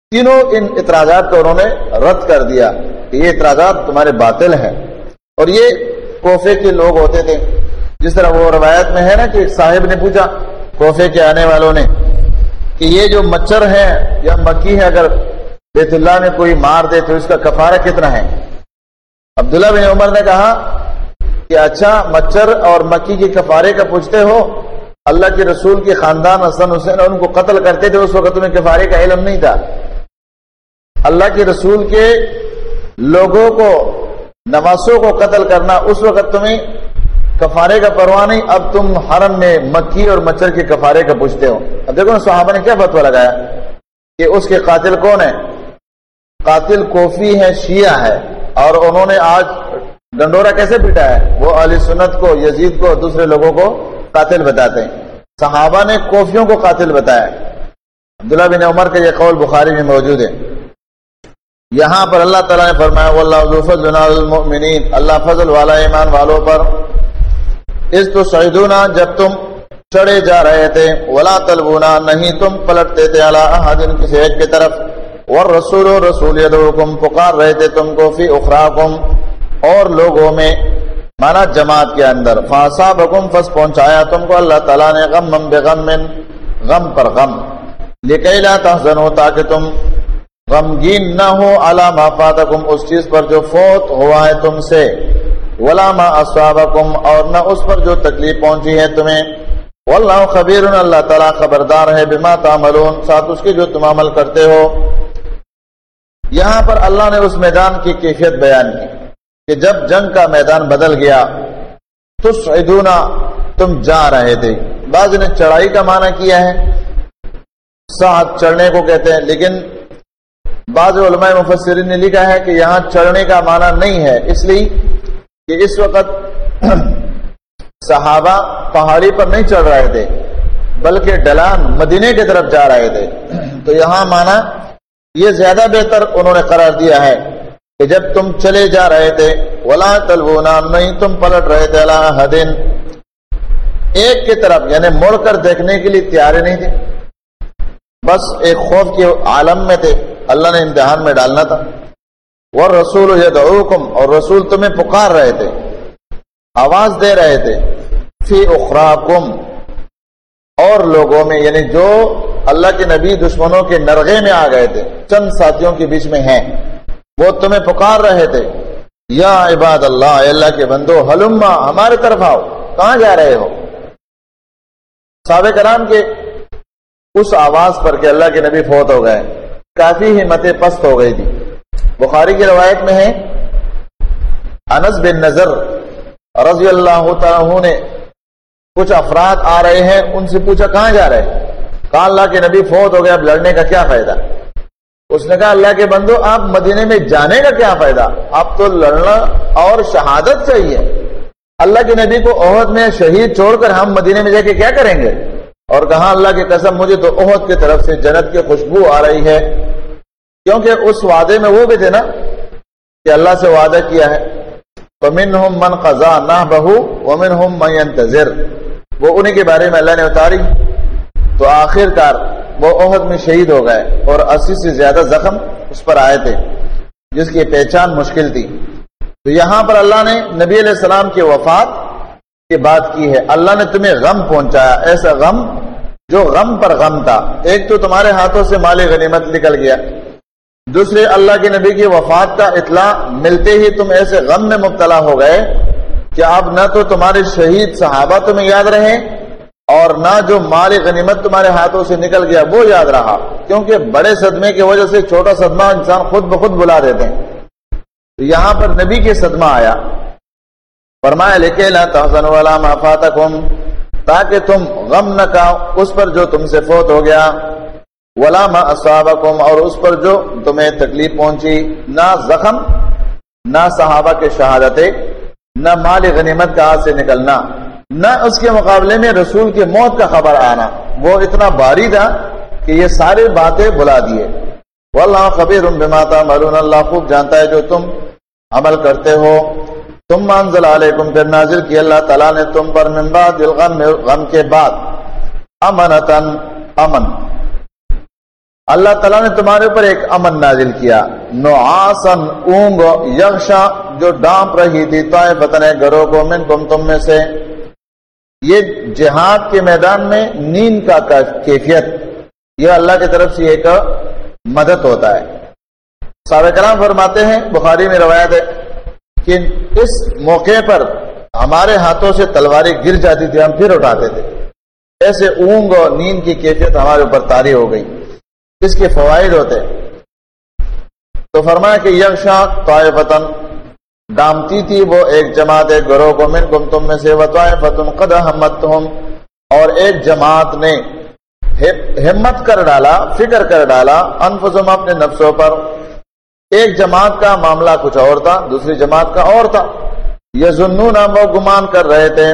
تینوں ان اعتراضات کو انہوں نے رد کر دیا کہ یہ اعتراضات تمہارے باطل ہیں. اور یہ کوفے کے لوگ ہوتے تھے. جس طرح وہ روایت میں ہے نا کہ ایک صاحب نے پوچھا کوفے کے آنے والوں نے کہ یہ جو مچھر ہے یا مکھی ہے اگر بیت اللہ میں کوئی مار دے تو اس کا کفارہ کتنا ہے؟ عبداللہ بن عمر نے کہا کہ اچھا مچھر اور مکھی کے کفارے کا پوچھتے ہو؟ اللہ کے رسول کے خاندان حسن حسین ان کو قتل کرتے تھے، اس وقت تمہیں کفارے کا علم نہیں تھا. اللہ کے رسول کے لوگوں کو نواسوں کو قتل کرنا اس وقت تمہیں کفارے کا پرواہ نہیں. اب تم حرم میں مکھی اور مچھر کے کفارے کا پوچھتے ہو. اب دیکھو نا صحابہ نے کیا فتویٰ لگایا کہ اس کے قاتل کون ہے؟ قاتل کوفی ہے، شیعہ ہے، اور انہوں نے آج ڈنڈورا کیسے پیٹا ہے؟ وہ اہل سنت کو، یزید کو، دوسرے لوگوں کو قاتل بتاتے ہیں. صحابہ نے کوفیوں کو قاتل بتایا. عبداللہ بن عمر کا یہ قول بخاری میں موجود ہے. یہاں پر اللہ تعالیٰ نے فرمایا واللہ ذو فضل علی المؤمنین، اللہ فضل والا ایمان والوں پر. اس تو شہیدونا، جب تم چڑھے جا رہے تھے، ولا تلبونا، نہیں تم پلٹتے تھے، علی احد، کسی ایک کی طرف، والرسول، رسول یدعوکم، پکار رہے تھے تم کو، فی اخراکم، اور لوگوں میں، مانا جماعت کے اندر، فاصابکم، پس پہنچایا تم کو اللہ تعالیٰ نے، غم بغم، غم پر غم، لکی لا تحزنوا، تاکہ تم غمگین نہ ہو، علی ما فاتکم، اس چیز پر جو فوت ہوا ہے تم سے، ولا ما اصابکم، اور نہ اس پر جو تکلیف پہنچی ہے تمہیں، واللہ خبیر، اللہ تعالیٰ خبردار ہے، بما تعملون، ساتھ اس کے جو تم عمل کرتے ہو. یہاں پر اللہ نے اس میدان کی کیفیت بیان کی کہ جب جنگ کا میدان بدل گیا، تصعدون، تم جا رہے تھے. بعض نے چڑھائی کا معنی کیا ہے، صعد چڑھنے کو کہتے ہیں، لیکن بعض علماء مفسرین نے لکھا ہے کہ یہاں چڑھنے کا معنی نہیں ہے، اس لیے کہ اس وقت صحابہ پہاڑی پر نہیں چڑھ رہے تھے بلکہ ڈلان مدینے کی طرف جا رہے تھے. تو یہاں معنی یہ زیادہ بہتر انہوں نے قرار دیا ہے کہ جب تم چلے جا رہے تھے، ولا تلونا، نہیں تم پلٹ رہے تھے، علی احد، ایک کی طرف، یعنی مڑ کر دیکھنے کے لیے تیار نہیں تھے، بس ایک خوف کے عالم میں تھے، اللہ نے امتحان میں ڈالنا تھا. والرسول یدعوکم، اور رسول تمہیں پکار رہے تھے، آواز دے رہے تھے، فی اخراکم، اور لوگوں میں، یعنی جو اللہ کے نبی دشمنوں کے نرغے میں آ گئے تھے، چند ساتھیوں کے بیچ میں ہیں، وہ تمہیں پکار رہے تھے، یا عباد اللہ، اے اللہ کے بندو، ہلما، ہمارے طرف آؤ، کہاں جا رہے ہو؟ صحابہ کرام کے اس آواز پر کہ اللہ کے نبی فوت ہو گئے، کافی ہمتیں پست ہو گئی تھی. بخاری کی روایت میں ہے، انس بن نضر رضی اللہ تعالیٰ عنہ نے، کچھ افراد آ رہے ہیں، ان سے پوچھا کہاں جا رہے ہیں؟ کہا اللہ کے نبی فوت ہو گیا، اب لڑنے کا کیا فائدہ؟ اس نے کہا اللہ کے بندو، آپ مدینے میں جانے کا کیا فائدہ؟ آپ تو لڑنا اور شہادت چاہیے. اللہ کے نبی کو احد میں شہید چھوڑ کر ہم مدینے میں جا کے کیا کریں گے؟ اور کہا اللہ کی قسم، مجھے تو احد کی طرف سے جنت کی خوشبو آ رہی ہے، کیونکہ اس وعدے میں وہ بھی تھے نا کہ اللہ سے وعدہ کیا ہے، فَمِنْهُمْ مَنْ قَضَى نَحْبَهُ وَمِنْهُمْ مَنْ يَنْتَظِرُ، وہ انہی کے بارے میں اللہ نے اتاری. تو آخر کار وہ احد میں شہید ہو گئے اور 80 سے زیادہ زخم اس پر آئے تھے، جس کی پہچان مشکل تھی. تو یہاں پر اللہ نے نبی علیہ السلام کی وفات کی بات کی ہے. اللہ نے تمہیں غم پہنچایا، ایسا غم جو غم پر غم تھا. ایک تو تمہارے ہاتھوں سے مال غنیمت نکل گیا، دوسرے اللہ کے نبی کی وفات کا اطلاع ملتے ہی تم ایسے غم میں مبتلا ہو گئے کہ اب نہ تو تمہارے شہید صحابہ تمہیں یاد رہے اور نہ جو مال غنیمت تمہارے ہاتھوں سے نکل گیا وہ یاد رہا، کیونکہ بڑے صدمے کی وجہ سے چھوٹا صدمہ انسان خود بخود بلا دیتے ہیں. تو یہاں پر نبی کے صدمہ آیا، فرمایا لکے لا تحزنوا ولا ما فاتکم، تاکہ تم غم نہ کھاؤ اس پر جو تم سے فوت ہو گیا، ولا ما اصابکم، اور اس پر جو تمہیں تکلیف پہنچی، نہ زخم، نہ صحابہ کے شہادتیں، نہ مال غنیمت کا ہاتھ سے نکلنا، نہ اس کے مقابلے میں رسول کی موت کا خبر آنا. وہ اتنا باری تھا کہ یہ ساری باتیں بھلا دیے. واللہ خبیر بما تعملون، اللہ خوب جانتا ہے جو تم عمل کرتے ہو. ثم انزل علیکم، پھر نازل کی اللہ تعالیٰ نے تم پر من بعد الغم، غم کے بعد، امنتن، امن. اللہ تعالیٰ نے تمہارے اوپر ایک امن نازل کیا، نعاسن اونگ، یغشا جو ڈانپ رہی تھی، طائفتن گروہ کو، منکم تم میں سے۔ یہ جہاد کے میدان میں نیند کا کیفیت، یہ اللہ کی طرف سے ایک مدد ہوتا ہے۔ صحابہ کرام فرماتے ہیں، بخاری میں روایت ہے کہ اس موقع پر ہمارے ہاتھوں سے تلواریں گر جاتی تھی، ہم پھر اٹھاتے تھے۔ ایسے اونگ اور نیند کی کیفیت ہمارے اوپر طاری ہو گئی۔ اس کے فوائد ہوتے، تو فرمایا کہ یغشا طائفتن ڈامتی تھی وہ ایک جماعت، ایک گروہ کو، منکم تم میں سے، وطائفتن قد ہمتہم اور ایک جماعت نے ہمت کر ڈالا، فکر کر ڈالا، انفسہم اپنے نفسوں پر۔ ایک جماعت کا معاملہ کچھ اور تھا، دوسری جماعت کا اور تھا۔ یظنون وہ گمان کر رہے تھے،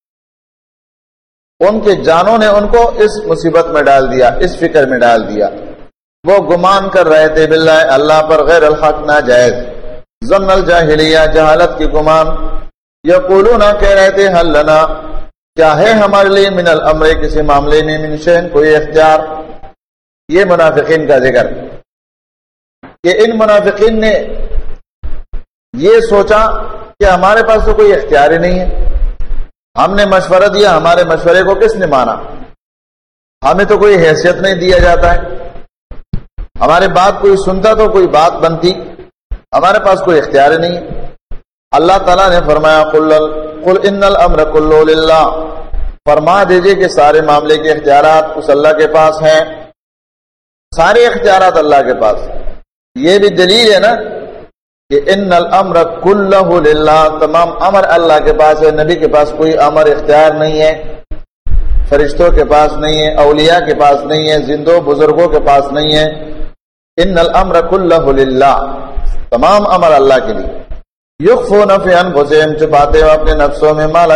ان کے جانوں نے ان کو اس مصیبت میں ڈال دیا، اس فکر میں ڈال دیا۔ وہ گمان کر رہے تھے باللہ اللہ پر غیر الحق ناجائز، ظن الجاہلیہ جہالت کی گمان۔ یقولون کہہ رہے تھے حل لنا کیا ہے ہمارے لیے من الامر کسی معاملے میں، من شیء کوئی اختیار۔ یہ منافقین کا ذکر کہ ان منافقین نے یہ سوچا کہ ہمارے پاس تو کوئی اختیار ہی نہیں ہے، ہم نے مشورہ دیا، ہمارے مشورے کو کس نے مانا، ہمیں تو کوئی حیثیت نہیں دیا جاتا ہے، ہمارے بات کوئی سنتا تو کوئی بات بنتی، ہمارے پاس کوئی اختیار نہیں ہے۔ اللہ تعالیٰ نے فرمایا قل ان الامر کلہ للہ، فرما دیجئے کہ سارے معاملے کے اختیارات اس اللہ کے پاس ہیں، سارے اختیارات اللہ کے پاس۔ یہ بھی دلیل ہے نا کہ ان الامر کلہ للہ، تمام امر اللہ کے پاس ہے، نبی کے پاس کوئی امر اختیار نہیں ہے، فرشتوں کے پاس نہیں ہے، اولیاء کے پاس نہیں ہے، زندوں بزرگوں کے پاس نہیں ہے۔ ان الامر کلہ للہ، تمام امر اللہ کے لیے۔ یخفون فی انفسہم چھپاتے ہو اپنے نفسوں میں، ما لا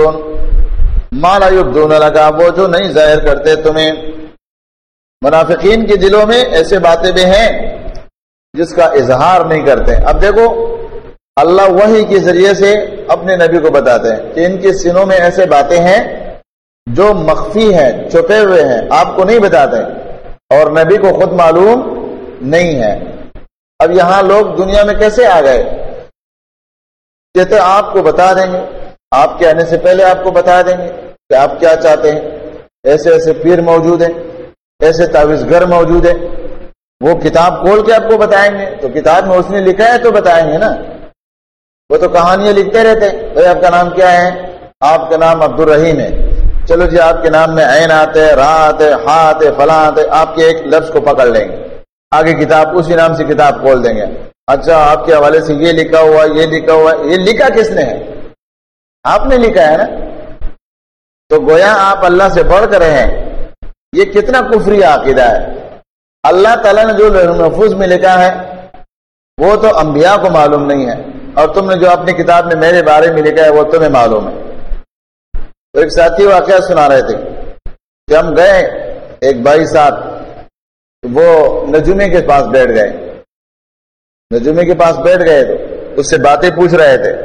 یبدون لگا وہ جو نہیں ظاہر کرتے تمہیں۔ منافقین کے دلوں میں ایسے باتیں بھی ہیں جس کا اظہار نہیں کرتے۔ اب دیکھو اللہ وحی کے ذریعے سے اپنے نبی کو بتاتے ہیں کہ ان کے سینوں میں ایسے باتیں ہیں جو مخفی ہیں، چھپے ہوئے ہیں، آپ کو نہیں بتاتے، اور نبی کو خود معلوم نہیں ہے۔ اب یہاں لوگ دنیا میں کیسے آ گئے؟ کہتے آپ کو بتا دیں گے، آپ کے آنے سے پہلے آپ کو بتا دیں گے کہ آپ کیا چاہتے ہیں۔ ایسے ایسے پیر موجود ہیں، ایسے تعویذ گر موجود ہیں، وہ کتاب کھول کے آپ کو بتائیں گے، تو کتاب میں اس نے لکھا ہے تو بتائیں گے نا، وہ تو کہانیاں لکھتے رہتے ہیں۔ بھائی آپ کا نام کیا ہے؟ آپ کا نام عبد الرحیم ہے، چلو جی آپ کے نام میں عین آتے، را آتے، ہا آتے، فلاں آتے، آپ کے ایک لفظ کو پکڑ لیں گے، آگے کتاب اسی نام سے کتاب کھول دیں گے۔ اچھا آپ کے حوالے سے یہ لکھا ہوا، یہ لکھا ہوا، یہ لکھا کس نے ہے؟ آپ نے لکھا ہے نا، تو گویا آپ اللہ سے بڑھ کر ہیں۔ یہ کتنا کفری عقیدہ ہے۔ اللہ تعالیٰ نے جو لوح محفوظ میں لکھا ہے وہ تو انبیاء کو معلوم نہیں ہے، اور تم نے جو اپنی کتاب میں میرے بارے میں لکھا ہے وہ تمہیں معلوم ہے۔ تو ایک ساتھی واقعہ سنا رہے تھے کہ ہم گئے ایک بھائی ساتھ، وہ نجومی کے پاس بیٹھ گئے، نجومی کے پاس بیٹھ گئے تو اس سے باتیں پوچھ رہے تھے۔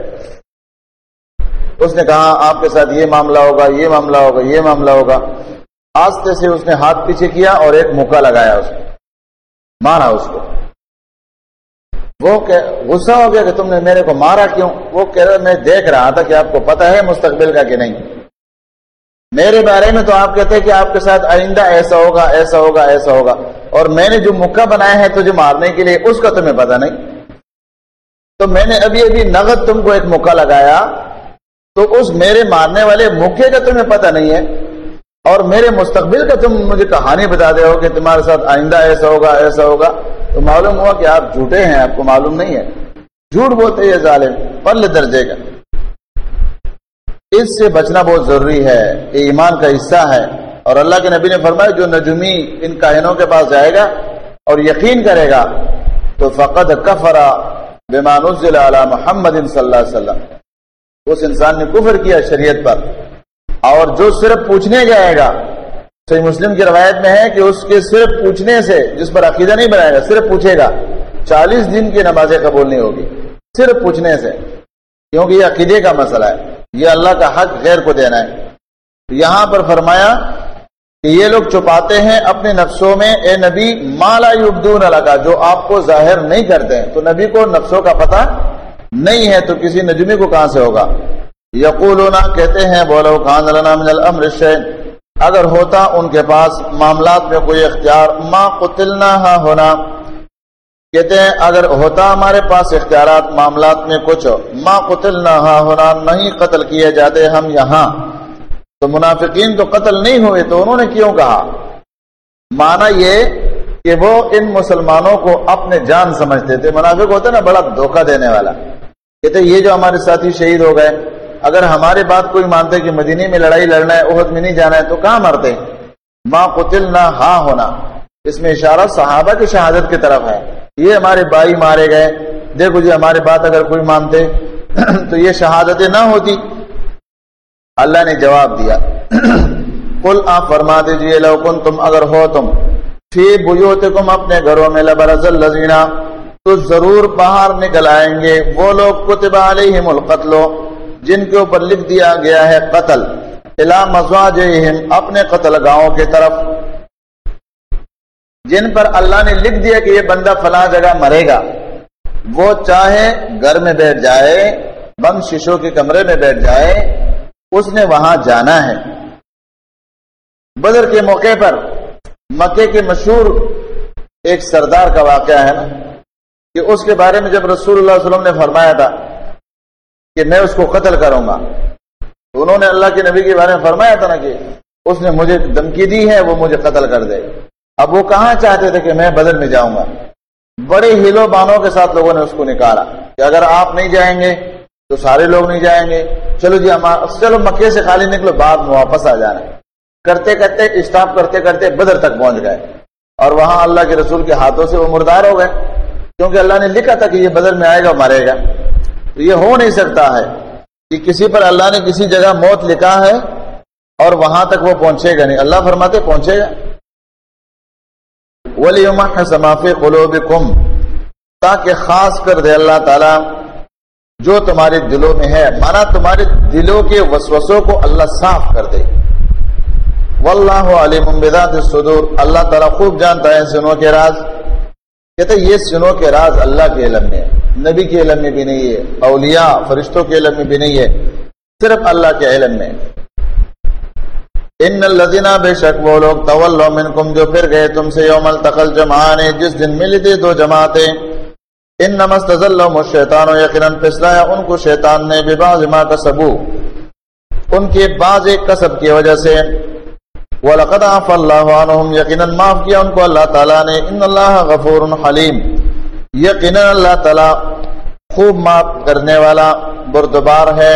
اس نے کہا آپ کے ساتھ یہ معاملہ ہوگا، یہ معاملہ ہوگا، یہ معاملہ ہوگا۔ آستے سے اس نے ہاتھ پیچھے کیا اور ایک مکہ لگایا، اس نے مارا اس کو۔ وہ غصہ ہو گیا کہ تم نے میرے کو مارا کیوں؟ وہ کہہ رہا میں دیکھ رہا تھا کہ آپ کو پتہ ہے مستقبل کا کہ نہیں، میرے بارے میں تو آپ کہتے ہیں کہ آپ کے ساتھ آئندہ ایسا ہوگا، ایسا ہوگا، ایسا ہوگا، اور میں نے جو مکہ بنایا ہے تجھے مارنے کے لیے اس کا تمہیں پتہ نہیں۔ تو میں نے ابھی ابھی نغد تم کو ایک مکہ لگایا، تو اس میرے مارنے والے مکے کا تمہیں پتہ نہیں ہے، اور میرے مستقبل کا تم مجھے کہانی بتا دے ہو کہ تمہارے ساتھ آئندہ ایسا ہوگا، ایسا ہوگا۔ تو معلوم ہوا کہ آپ جھوٹے ہیں، آپ کو معلوم نہیں ہے، جھوٹ بولتے یہ ظالم پرلے درجے کا۔ اس سے بچنا بہت ضروری ہے، یہ ایمان کا حصہ ہے۔ اور اللہ کے نبی نے فرمایا جو نجومی ان کاہنوں کے پاس جائے گا اور یقین کرے گا تو فقد کفر بما نزل علی محمد صلی اللہ علیہ وسلم، اس انسان نے کفر کیا شریعت پر۔ اور جو صرف پوچھنے جائے گا، صحیح مسلم کی روایت میں ہے کہ اس کے صرف پوچھنے سے، جس پر عقیدہ نہیں بنائے گا، صرف پوچھے گا، 40 دن کی نمازیں قبول نہیں ہوگی، صرف پوچھنے سے، کیونکہ یہ عقیدے کا مسئلہ ہے، یہ اللہ کا حق غیر کو دینا ہے۔ یہاں پر فرمایا کہ یہ لوگ چھپاتے ہیں اپنے نفسوں میں اے نبی ما لا یبدون لک، جو آپ کو ظاہر نہیں کرتے ہیں. تو نبی کو نفسوں کا پتہ نہیں ہے تو کسی نجمی کو کہاں سے ہوگا. یقولون، کہتے ہیں بولو کان لنا من الامر شیء، اگر ہوتا ان کے پاس معاملات میں کوئی اختیار، ما قتلنا ہا ہونا، کہتے ہیں اگر ہوتا ہمارے پاس اختیارات معاملات میں کچھ، ما قتلنا ہا ہونا، نہیں قتل کیے جاتے ہم یہاں. تو منافقین تو قتل نہیں ہوئے تو انہوں نے کیوں کہا؟ معنی یہ کہ وہ ان مسلمانوں کو اپنے جان سمجھتے تھے. منافق ہوتا نا بڑا دھوکہ دینے والا، کہتے یہ جو ہمارے ساتھی شہید ہو گئے، اگر ہماری بات کوئی مانتے کہ مدینے میں لڑائی لڑنا ہے، احد میں نہیں جانا ہے، تو کہاں مرتے؟ ما قتلنا ہا ہونا، اس میں اشارہ صحابہ کی شہادت کی طرف ہے. یہ ہمارے بھائی مارے گئے، دیکھو جی ہماری بات اگر کوئی مانتے تو یہ شہادتیں نہ ہوتی. اللہ نے جواب دیا قل، آپ فرما دیجئے لو کنتم، اگر ہو تم فی بیوتکم، اپنے گھروں میں، لبرز الذین، تو ضرور باہر نکل آئیں گے وہ لوگ کتب علیہم القتل، جن کے اوپر لکھ دیا گیا ہے قتل، الی مضاجعہم، اپنے قتل گاہوں کی طرف، جن پر اللہ نے لکھ دیا کہ یہ بندہ فلاں جگہ مرے گا. وہ چاہے گھر میں بیٹھ جائے، بند شیشوں کے کمرے میں بیٹھ جائے، اس نے وہاں جانا ہے. بدر کے موقع پر مکے کے مشہور ایک سردار کا واقعہ ہے نا، کہ اس کے بارے میں جب رسول اللہ صلی اللہ علیہ وسلم نے فرمایا تھا کہ میں اس کو قتل کروں گا، تو انہوں نے اللہ کے نبی کے بارے میں فرمایا تھا نا کہ اس نے مجھے دھمکی دی ہے، وہ مجھے قتل کر دے. اب وہ کہاں چاہتے تھے کہ میں بدر میں جاؤں گا؟ بڑے ہیلو بانوں کے ساتھ لوگوں نے اس کو نکالا کہ اگر آپ نہیں جائیں گے تو سارے لوگ نہیں جائیں گے، چلو جی چلو مکے سے خالی نکلو، بعد میں واپس آ جانا. کرتے کرتے اسٹاپ کرتے کرتے بدر تک پہنچ گئے، اور وہاں اللہ کے رسول کے ہاتھوں سے وہ مردار ہو گئے، کیونکہ اللہ نے لکھا تھا کہ یہ بدر میں آئے گا مرے گا. تو یہ ہو نہیں سکتا ہے کہ کسی پر اللہ نے کسی جگہ موت لکھا ہے اور وہاں تک وہ پہنچے گا نہیں. اللہ فرماتے پہنچے گا. وَلِيُمَحِّصَ مَا فِي قُلُوبِكُمْ، تاکہ خاص کر دے اللہ تعالیٰ جو تمہارے دلوں میں ہے، مانا تمہارے دلوں کے وسوسوں کو اللہ صاف کر دے. واللہ علیم بذات الصدور، اللہ تعالیٰ خوب جانتا ہے سینوں کے راز. کہتے یہ سینوں کے راز اللہ کے علم میں ہے، نبی کے علم میں بھی نہیں ہے، اولیاء فرشتوں کے علم میں بھی نہیں ہے، صرف اللہ کے علم میں. ان الذین، بے شک وہ لوگ، تولوا منکم، جو پھر گئے تم سے، یوم التقى الجمعان، جس دن ملی تھی دو جماعتیں، انما استزلهم الشیطان، یقیناً پھسلایا ان کو شیطان نے، ببعض ما کسبوا، ان کے بعض کسب کی وجہ سے، وَلَقَدْ عَفَا اللَّهُ عَنْهُمْ، یقیناً معاف کیا ان کو اللہ تعالیٰ نے، ان اللہ غفور حلیم، یقیناً اللہ تعالیٰ خوب معاف کرنے والا بردبار ہے.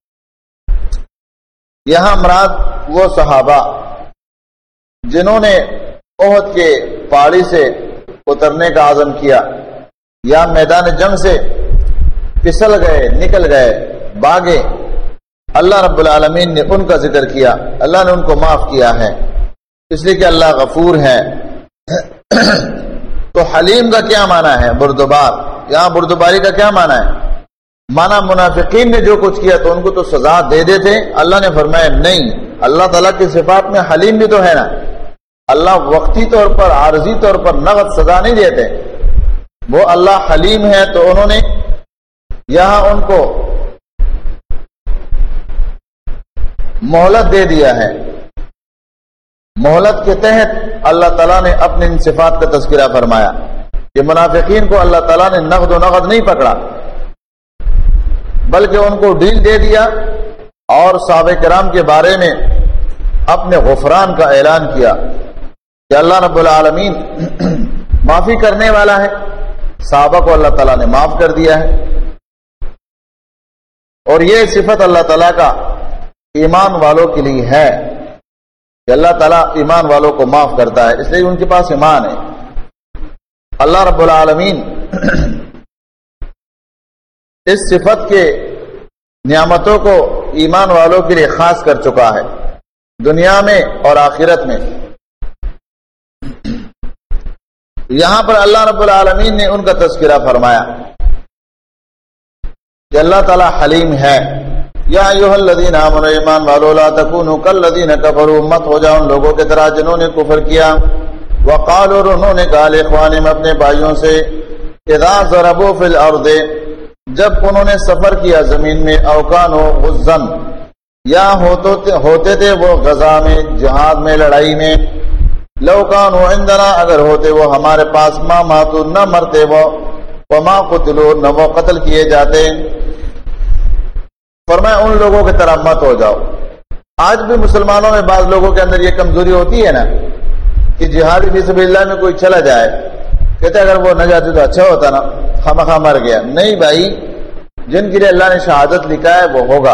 یہاں مراد وہ صحابہ جنہوں نے احد کے پہاڑی سے اترنے کا عزم کیا یا میدان جنگ سے پھسل گئے، نکل گئے، بھاگے، اللہ رب العالمین نے ان کا ذکر کیا، اللہ نے ان کو معاف کیا ہے، اس لیے کہ اللہ غفور ہے. تو حلیم کا کیا معنی ہے؟ بردبار. یہاں بردباری کا کیا معنی ہے؟ مانا منافقین نے جو کچھ کیا تو ان کو تو سزا دے دیتے، اللہ نے فرمایا نہیں، اللہ تعالیٰ کی صفات میں حلیم بھی تو ہے نا. اللہ وقتی طور پر، عارضی طور پر نقد سزا نہیں دیتے، وہ اللہ حلیم ہے. تو انہوں نے یہاں ان کو مہلت دے دیا ہے. مہلت کے تحت اللہ تعالیٰ نے اپنے ان صفات کا تذکرہ فرمایا کہ منافقین کو اللہ تعالیٰ نے نقد و نقد نہیں پکڑا، بلکہ ان کو ڈیل دے دیا اور صحابہ کرام کے بارے میں اپنے غفران کا اعلان کیا کہ اللہ رب العالمین معافی کرنے والا ہے. صحابہ کو اللہ تعالیٰ نے معاف کر دیا ہے، اور یہ صفت اللہ تعالیٰ کا ایمان والوں کے لیے ہے کہ اللہ تعالیٰ ایمان والوں کو معاف کرتا ہے، اس لیے ان کے پاس ایمان ہے. اللہ رب العالمین اس صفت کے نعمتوں کو ایمان والوں کے لیے خاص کر چکا ہے، دنیا میں اور آخرت میں. یہاں پر اللہ رب العالمین نے ان کا تذکرہ فرمایا کہ اللہ تعالیٰ حلیم ہے. یا ایھا الذین آمنوا ایمان والو لا تکونوا کالذین کفروا مت ہو جاؤ ان لوگوں کی طرح جنہوں نے کفر کیا وقالوا انہوں نے کہا لاخوانہم اپنے بھائیوں سے اذا ضربوا فی الارض جب انہوں نے سفر کیا زمین میں او کانوا غزا یا ہوتے تھے وہ غزا میں جہاد میں لڑائی میں لو کانوا عندنا اگر ہوتے وہ ہمارے پاس ما ماتوا نہ مرتے وہ وما قتلوا نہ وہ قتل کیے جاتے فرمایا ان لوگوں کی طرح مت ہو جاؤ. آج بھی مسلمانوں میں بعض لوگوں کے اندر یہ کمزوری ہوتی ہے نا کہ جہاد فی سبیل اللہ میں کوئی چلا جائے کہتے اگر وہ نہ جاتے تو اچھا ہوتا نا خامخواہ مر گیا. نہیں بھائی جن کے لیے اللہ نے شہادت لکھا ہے وہ ہوگا.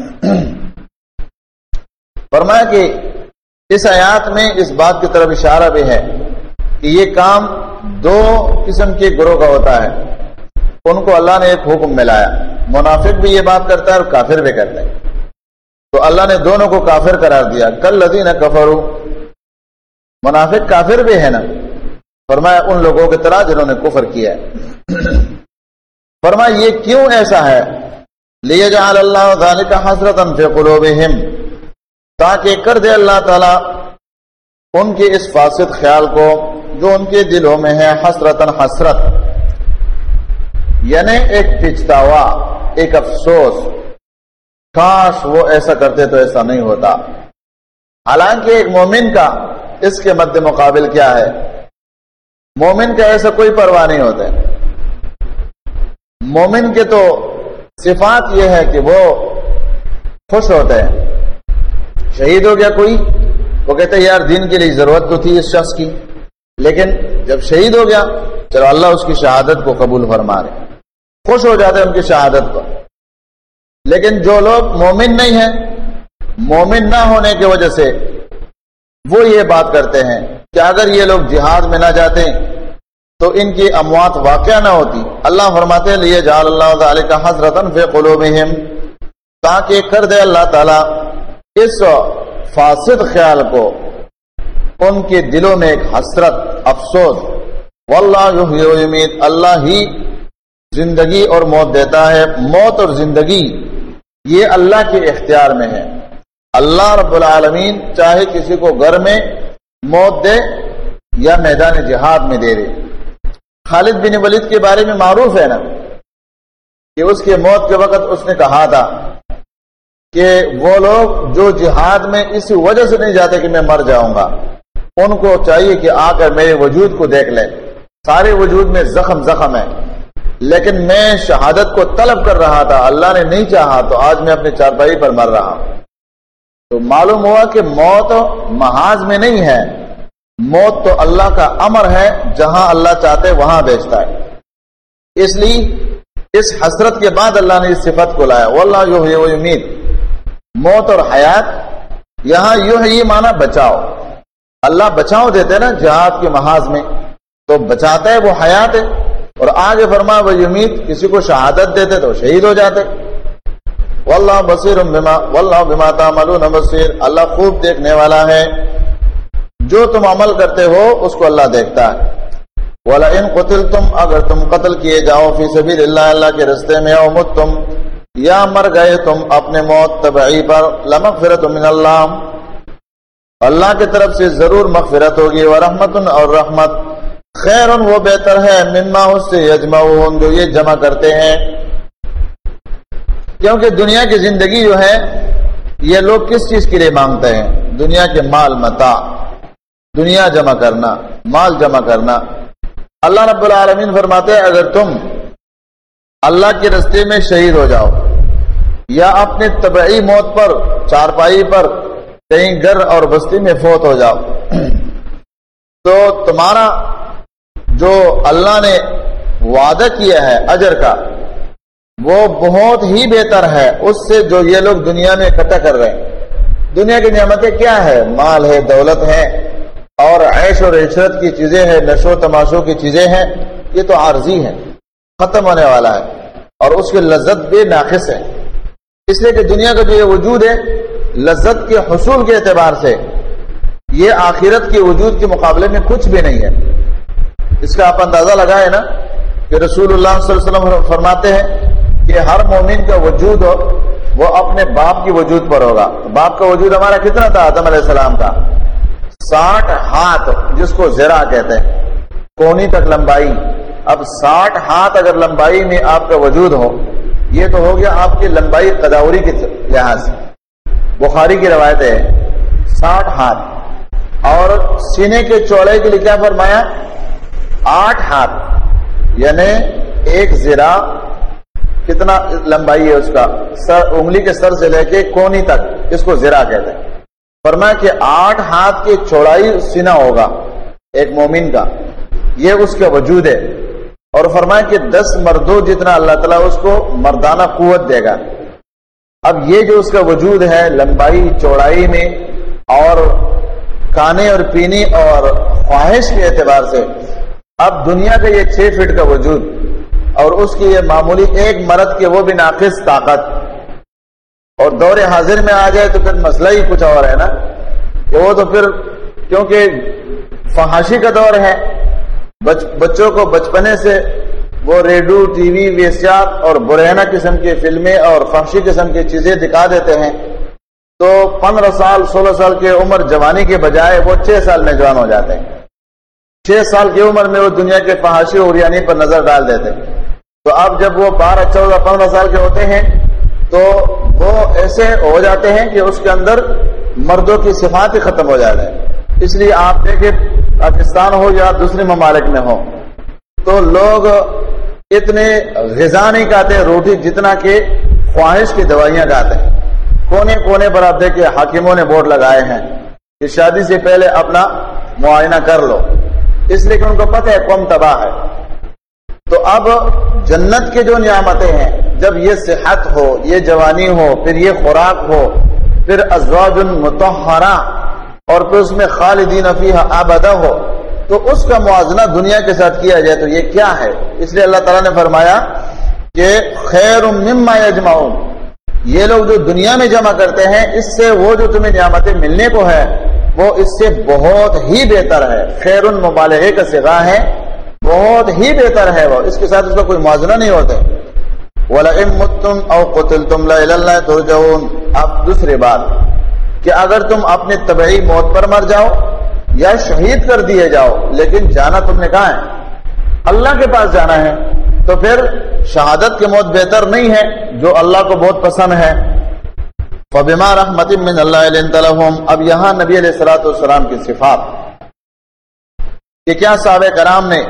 فرمایا کہ اس آیات میں اس بات کی طرف اشارہ بھی ہے کہ یہ کام دو قسم کے گروہ کا ہوتا ہے. ان کو اللہ نے ایک حکم ملایا. منافق بھی یہ بات کرتا ہے اور کافر بھی کرتا ہے. تو اللہ نے دونوں کو کافر قرار دیا. کالذین کفروا منافق کافر بھی ہے نا. فرمایا ان لوگوں کی طرح جنہوں نے کفر کیا ہے. فرمایا یہ کیوں ایسا ہے لیجعل اللہ ذلک حسرۃ فی قلوبہم تاکہ کر دے اللہ تعالی ان کے اس فاسد خیال کو جو ان کے دلوں میں ہے حسرتن حسرت یعنی ایک پچھتاوا ایک افسوس کاش وہ ایسا کرتے تو ایسا نہیں ہوتا. حالانکہ ایک مومن کا اس کے مد مقابل کیا ہے مومن کا ایسا کوئی پرواہ نہیں ہوتا ہے. مومن کے تو صفات یہ ہے کہ وہ خوش ہوتے ہیں. شہید ہو گیا کوئی وہ کہتے ہیں یار دین کے لیے ضرورت تو تھی اس شخص کی لیکن جب شہید ہو گیا چلو اللہ اس کی شہادت کو قبول فرما رہے خوش ہو جاتے ہیں ان کی شہادت پر. لیکن جو لوگ مومن نہیں ہیں مومن نہ ہونے کی وجہ سے وہ یہ بات کرتے ہیں کہ اگر یہ لوگ جہاد میں نہ جاتے تو ان کی اموات واقع نہ ہوتی. اللہ فرماتے ہیں لیجعل اللہ ذلک حسرۃ فی قلوبہم تاکہ کر دے اللہ تعالی اس فاسد خیال کو ان کے دلوں میں ایک حسرت افسوس. واللہ یحیی و یمیت اللہ ہی زندگی اور موت دیتا ہے. موت اور زندگی یہ اللہ کے اختیار میں ہے. اللہ رب العالمین چاہے کسی کو گھر میں موت دے یا میدان جہاد میں دے دے. خالد بن ولید کے بارے میں معروف ہے نا کہ اس کے موت کے وقت اس نے کہا تھا کہ وہ لوگ جو جہاد میں اس وجہ سے نہیں جاتے کہ میں مر جاؤں گا ان کو چاہیے کہ آ کر میرے وجود کو دیکھ لیں. سارے وجود میں زخم ہے لیکن میں شہادت کو طلب کر رہا تھا اللہ نے نہیں چاہا تو آج میں اپنے چارپائی پر مر رہا ہوں. تو معلوم ہوا کہ موت محاذ میں نہیں ہے. موت تو اللہ کا امر ہے جہاں اللہ چاہتے وہاں بھیجتا ہے. اس لیے اس حسرت کے بعد اللہ نے اس صفت کو لایا واللہ یحیی و یمیت. موت اور حیات یہاں یحیی مانا بچاؤ. اللہ بچاؤ دیتے نا جہاد کے محاذ میں تو بچاتا ہے وہ حیات ہے. اور آگے فرما وہ یمیت کسی کو شہادت دیتے تو شہید ہو جاتے. واللہ بصیر بما تعملون بصیر اللہ خوب دیکھنے والا ہے جو تم عمل کرتے ہو اس کو اللہ دیکھتا ہے. وَلَئِن قُتِلْتُمْ اگر تم قتل کیے جاؤ فی سبیل اللہ اللہ کے رستے میں او متتم یا مر گئے تم اپنے موت تبعی پر لمغفرۃ من اللہ اللہ کی طرف سے ضرور مغفرت ہوگی ورحمت اور رحمت خیر وہ بہتر ہے مما اس سے یجمعون جو یہ جمع کرتے ہیں. کیونکہ دنیا کی زندگی جو ہے یہ لوگ کس چیز کے لیے مانگتے ہیں دنیا کے مال متاع دنیا جمع کرنا مال جمع کرنا. اللہ رب العالمین فرماتے ہیں اگر تم اللہ کے راستے میں شہید ہو جاؤ یا اپنے طبعی موت پر چارپائی پر کہیں گھر اور بستی میں فوت ہو جاؤ تو تمہارا جو اللہ نے وعدہ کیا ہے اجر کا وہ بہت ہی بہتر ہے اس سے جو یہ لوگ دنیا میں اکٹھا کر رہے ہیں. دنیا کی نعمتیں کیا ہے مال ہے دولت ہے اور عیش اور عشرت کی چیزیں ہیں نشو تماشوں کی چیزیں ہیں. یہ تو عارضی ہے ختم ہونے والا ہے اور اس کی لذت بھی ناقص ہے. اس لیے کہ دنیا کا جو یہ وجود ہے لذت کے حصول کے اعتبار سے یہ آخرت کے وجود کے مقابلے میں کچھ بھی نہیں ہے. اس کا آپ اندازہ لگائے نا کہ رسول اللہ صلی اللہ علیہ وسلم فرماتے ہیں کہ ہر مومن کا وجود وہ اپنے باپ کی وجود پر ہوگا. باپ کا وجود ہمارا کتنا تھا آدم علیہ السلام کا؟ 60 ہاتھ جس کو ذرا کہتے ہیں، کونی تک لمبائی. اب 60 ہاتھ اگر لمبائی میں آپ کا وجود ہو، یہ تو ہو گیا آپ کی لمبائی قداوری کے لحاظ سے. بخاری کی روایت ہے 60 ہاتھ. اور سینے کے چوڑائی کے لیے کیا فرمایا؟ 8 ہاتھ. یعنی ایک ذرا کتنا لمبائی ہے اس کا؟ انگلی کے سر سے لے کے کونی تک، اس کو ذرا کہتے ہیں. فرمایا کہ 8 ہاتھ کی چوڑائی سینہ ہوگا ایک مومن کا، یہ اس کا وجود ہے. اور فرمایا کہ 10 مردوں جتنا اللہ تعالیٰ اس کو مردانہ قوت دے گا. اب یہ جو اس کا وجود ہے لمبائی چوڑائی میں اور کھانے اور پینے اور خواہش کے اعتبار سے، اب دنیا کا یہ 6 فٹ کا وجود اور اس کی یہ معمولی ایک مرد کے وہ بھی ناقص طاقت، اور دور حاضر میں آ جائے تو پھر مسئلہ ہی کچھ اور ہے نا. کہ وہ تو پھر کیونکہ فحاشی کا دور ہے، بچوں کو بچپنے سے وہ ریڈیو، ٹی وی، ویسیات اور برہنہ قسم کی فلمیں اور فحشی قسم کی چیزیں دکھا دیتے ہیں. تو 15 سال 16 سال کی عمر جوانی کے بجائے وہ 6 سال میں جوان ہو جاتے ہیں. 6 سال کی عمر میں وہ دنیا کے فحاشی اور یعنی پر نظر ڈال دیتے ہیں. تو اب جب وہ 12 14 15 سال کے ہوتے ہیں تو وہ ایسے ہو جاتے ہیں کہ اس کے اندر مردوں کی صفات ہی ختم ہو جاتے ہیں. اس لیے آپ دیکھیں پاکستان ہو یا دوسرے ممالک میں ہو تو لوگ اتنے غذا نہیں کھاتے روٹی جتنا کہ خواہش کی دوائیاں کھاتے ہیں. کونے کونے پر آپ دیکھیں حاکموں نے بورڈ لگائے ہیں کہ شادی سے پہلے اپنا معائنہ کر لو، اس لیے کہ ان کو پتہ ہے قوم تباہ ہے. تو اب جنت کے جو نعمتیں ہیں، جب یہ صحت ہو، یہ جوانی ہو، پھر یہ خوراک ہو، پھر ازواج مطہرہ، اور پھر اس میں خالدین فیہا ابدا ہو، تو اس کا موازنہ دنیا کے ساتھ کیا جائے تو یہ کیا ہے؟ اس لیے اللہ تعالیٰ نے فرمایا کہ خیر مما یجمعون، یہ لوگ جو دنیا میں جمع کرتے ہیں اس سے وہ جو تمہیں نعمتیں ملنے کو ہے وہ اس سے بہت ہی بہتر ہے. خیر مبالغے کا صیغہ ہے، بہت ہی بہتر ہے وہ، اس کے ساتھ اس کا کوئی موازنہ نہیں ہوتا. وَلَئِن مُتُّمْ أَوْ قُتِلْتُمْ لَإِلَى اللَّهِ تُرْجَعُونَ. اب دوسری بات کہ اگر تم اپنے طبعی موت پر مر جاؤ یا شہید کر دیے جاؤ، لیکن جانا تم نے کہاں ہے؟ اللہ کے پاس جانا ہے، تو پھر شہادت کی موت بہتر نہیں ہے جو اللہ کو بہت پسند ہے. فَبِمَا رَحْمَةٍ مِّنَ اللَّهِ لِنتَ لَهُمْ. اب یہاں نبی علیہ الصلوٰۃ والسلام کی صفات کہ کیا صحابہ کرام نے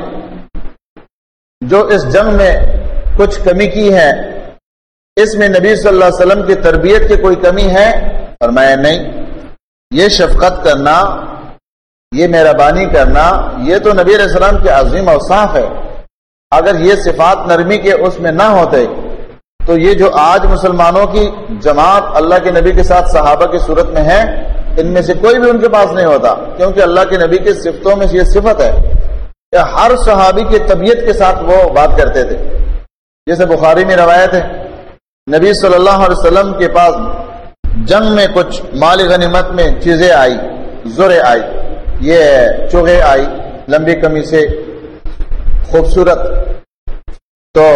جو اس جنگ میں کچھ کمی کی ہے، اس میں نبی صلی اللہ علیہ وسلم کی تربیت کی کوئی کمی ہے؟ فرمایا نہیں. یہ شفقت کرنا، یہ مہربانی کرنا، یہ تو نبی علیہ السلام کے عظیم اوصاف ہے. اگر یہ صفات نرمی کے اس میں نہ ہوتے تو یہ جو آج مسلمانوں کی جماعت اللہ کے نبی کے ساتھ صحابہ کی صورت میں ہے، ان میں سے کوئی بھی ان کے پاس نہیں ہوتا. کیونکہ اللہ کے نبی کی صفتوں میں یہ صفت ہے کہ ہر صحابی کی طبیعت کے ساتھ وہ بات کرتے تھے. جیسے بخاری میں روایت ہے، نبی صلی اللہ علیہ وسلم کے پاس جنگ میں کچھ مال غنیمت میں چیزیں آئی، زرے آئی، یہ چوغے آئی، لمبی قمیصیں خوبصورت. تو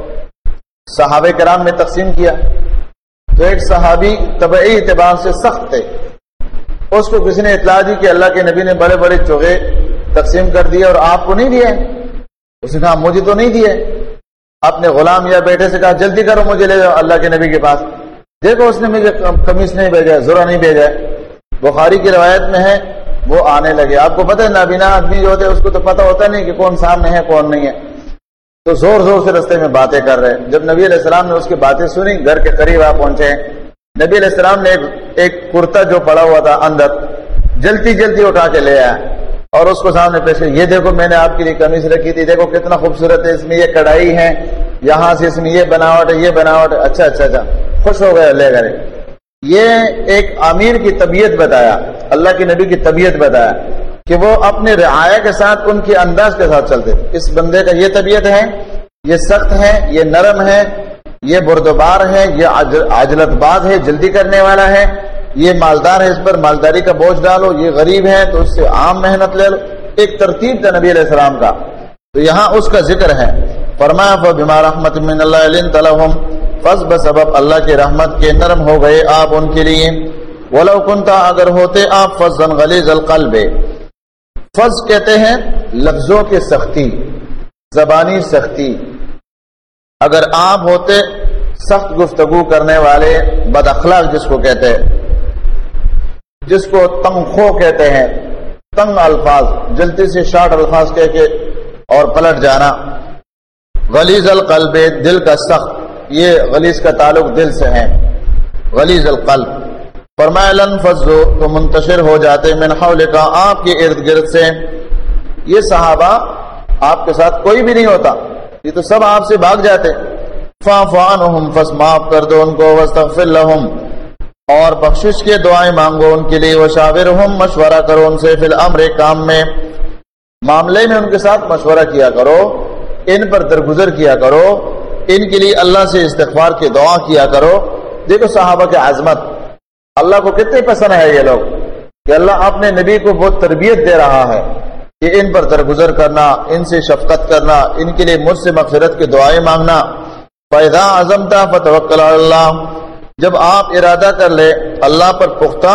صحابہ کرام میں تقسیم کیا تو ایک صحابی طبعی اعتبار سے سخت تھے، اس کو کسی نے اطلاع دی کہ اللہ کے نبی نے بڑے بڑے چوغے تقسیم کر دیے اور آپ کو نہیں دیے. اس نے کہا مجھے تو نہیں دیے. اپنے غلام یا بیٹے سے کہا جلدی کرو مجھے لے جاؤ اللہ کے نبی کے پاس. دیکھو اس نے مجھے قمیص نہیں بھیجا، ذرا نہیں بھیجا. بخاری کی روایت میں ہے وہ آنے لگے. آپ کو پتہ ہے نابینا آدمی جو ہوتے ہیں اس کو تو پتہ ہوتا نہیں کہ کون سامنے ہے کون نہیں ہے، تو زور زور سے رستے میں باتیں کر رہے. جب نبی علیہ السلام نے اس کی باتیں سنی، گھر کے قریب آپ پہنچے ہیں. نبی علیہ السلام نے ایک کرتا جو پڑا ہوا تھا اندر جلدی جلدی اٹھا کے لے آیا اور اس کو سامنے پیش کیا. یہ دیکھو میں نے آپ کے لیے قمیص رکھی تھی، دیکھو کتنا خوبصورت ہے، اس میں یہ کڑھائی ہے، یہاں سے اس میں یہ بناوٹ ہے، یہ بناوٹ ہے. اچھا اچھا اچھا، خوش ہو گئے لے گئے. یہ ایک امیر کی طبیعت بتایا، اللہ کے نبی کی طبیعت بتایا کہ وہ اپنے رعایا کے ساتھ ان کے انداز کے ساتھ چلتے تھے. اس بندے کا یہ طبیعت ہے، یہ سخت ہے، یہ نرم ہے، یہ بردبار ہے، یہ عجلت باز ہے، جلدی کرنے والا ہے، یہ مالدار ہے، اس پر مالداری کا بوجھ ڈالو، یہ غریب ہے تو اس سے عام محنت لے لو. ایک ترتیب تھا نبی علیہ السلام کا. تو یہاں اس کا ذکر ہے. فرمایا فَبِمَا رَحْمَةٍ مِّنَ اللَّهِ لِنتَ لَهُمْ فض بسبب اللہ کی رحمت کے نرم ہو گئے آپ ان کے لیے. ولو کنتا اگر ہوتے آپ فظا غلیظ القلب. فض کہتے ہیں لفظوں کی سختی، زبانی سختی. اگر آپ ہوتے سخت گفتگو کرنے والے، بد اخلاق جس کو کہتے ہیں، جس کو تنگ خو کہتے ہیں، تنگ الفاظ، جلدی سے شارٹ الفاظ کہہ کے اور پلٹ جانا. غلیظ القلب دل کا سخت، یہ غلیظ کا تعلق دل سے ہے. غلیظ القلب. فرمایا لن فضو تو منتشر ہو جاتے من حولک آپ کے ارد گرد سے. یہ صحابہ آپ کے ساتھ کوئی بھی نہیں ہوتا، یہ تو سب آپ سے بھاگ جاتے. فاعف عنہم پس معاف کر دو ان کو، واستغفر لہم اور بخشش کے دعائیں مانگو ان کے لیے، وشاورہم مشورہ کرو ان سے، فی الامر کام میں، معاملے میں ان کے ساتھ مشورہ کیا کرو، ان پر درگزر کیا کرو، ان کے لیے اللہ سے استغفار کی دعا کیا کرو. دیکھو صحابہ کی عظمت، اللہ کو کتنے پسند ہے یہ لوگ کہ اللہ اپنے نبی کو بہت تربیت دے رہا ہے کہ ان پر درگزر کرنا، ان سے شفقت کرنا، ان کے لیے مجھ سے مغفرت کی دعائیں مانگنا. فَإِذَا عَزَمْتَ فَتَوَكَّلْ عَلَى اللَّهِ جب آپ ارادہ کر لے اللہ پر پختہ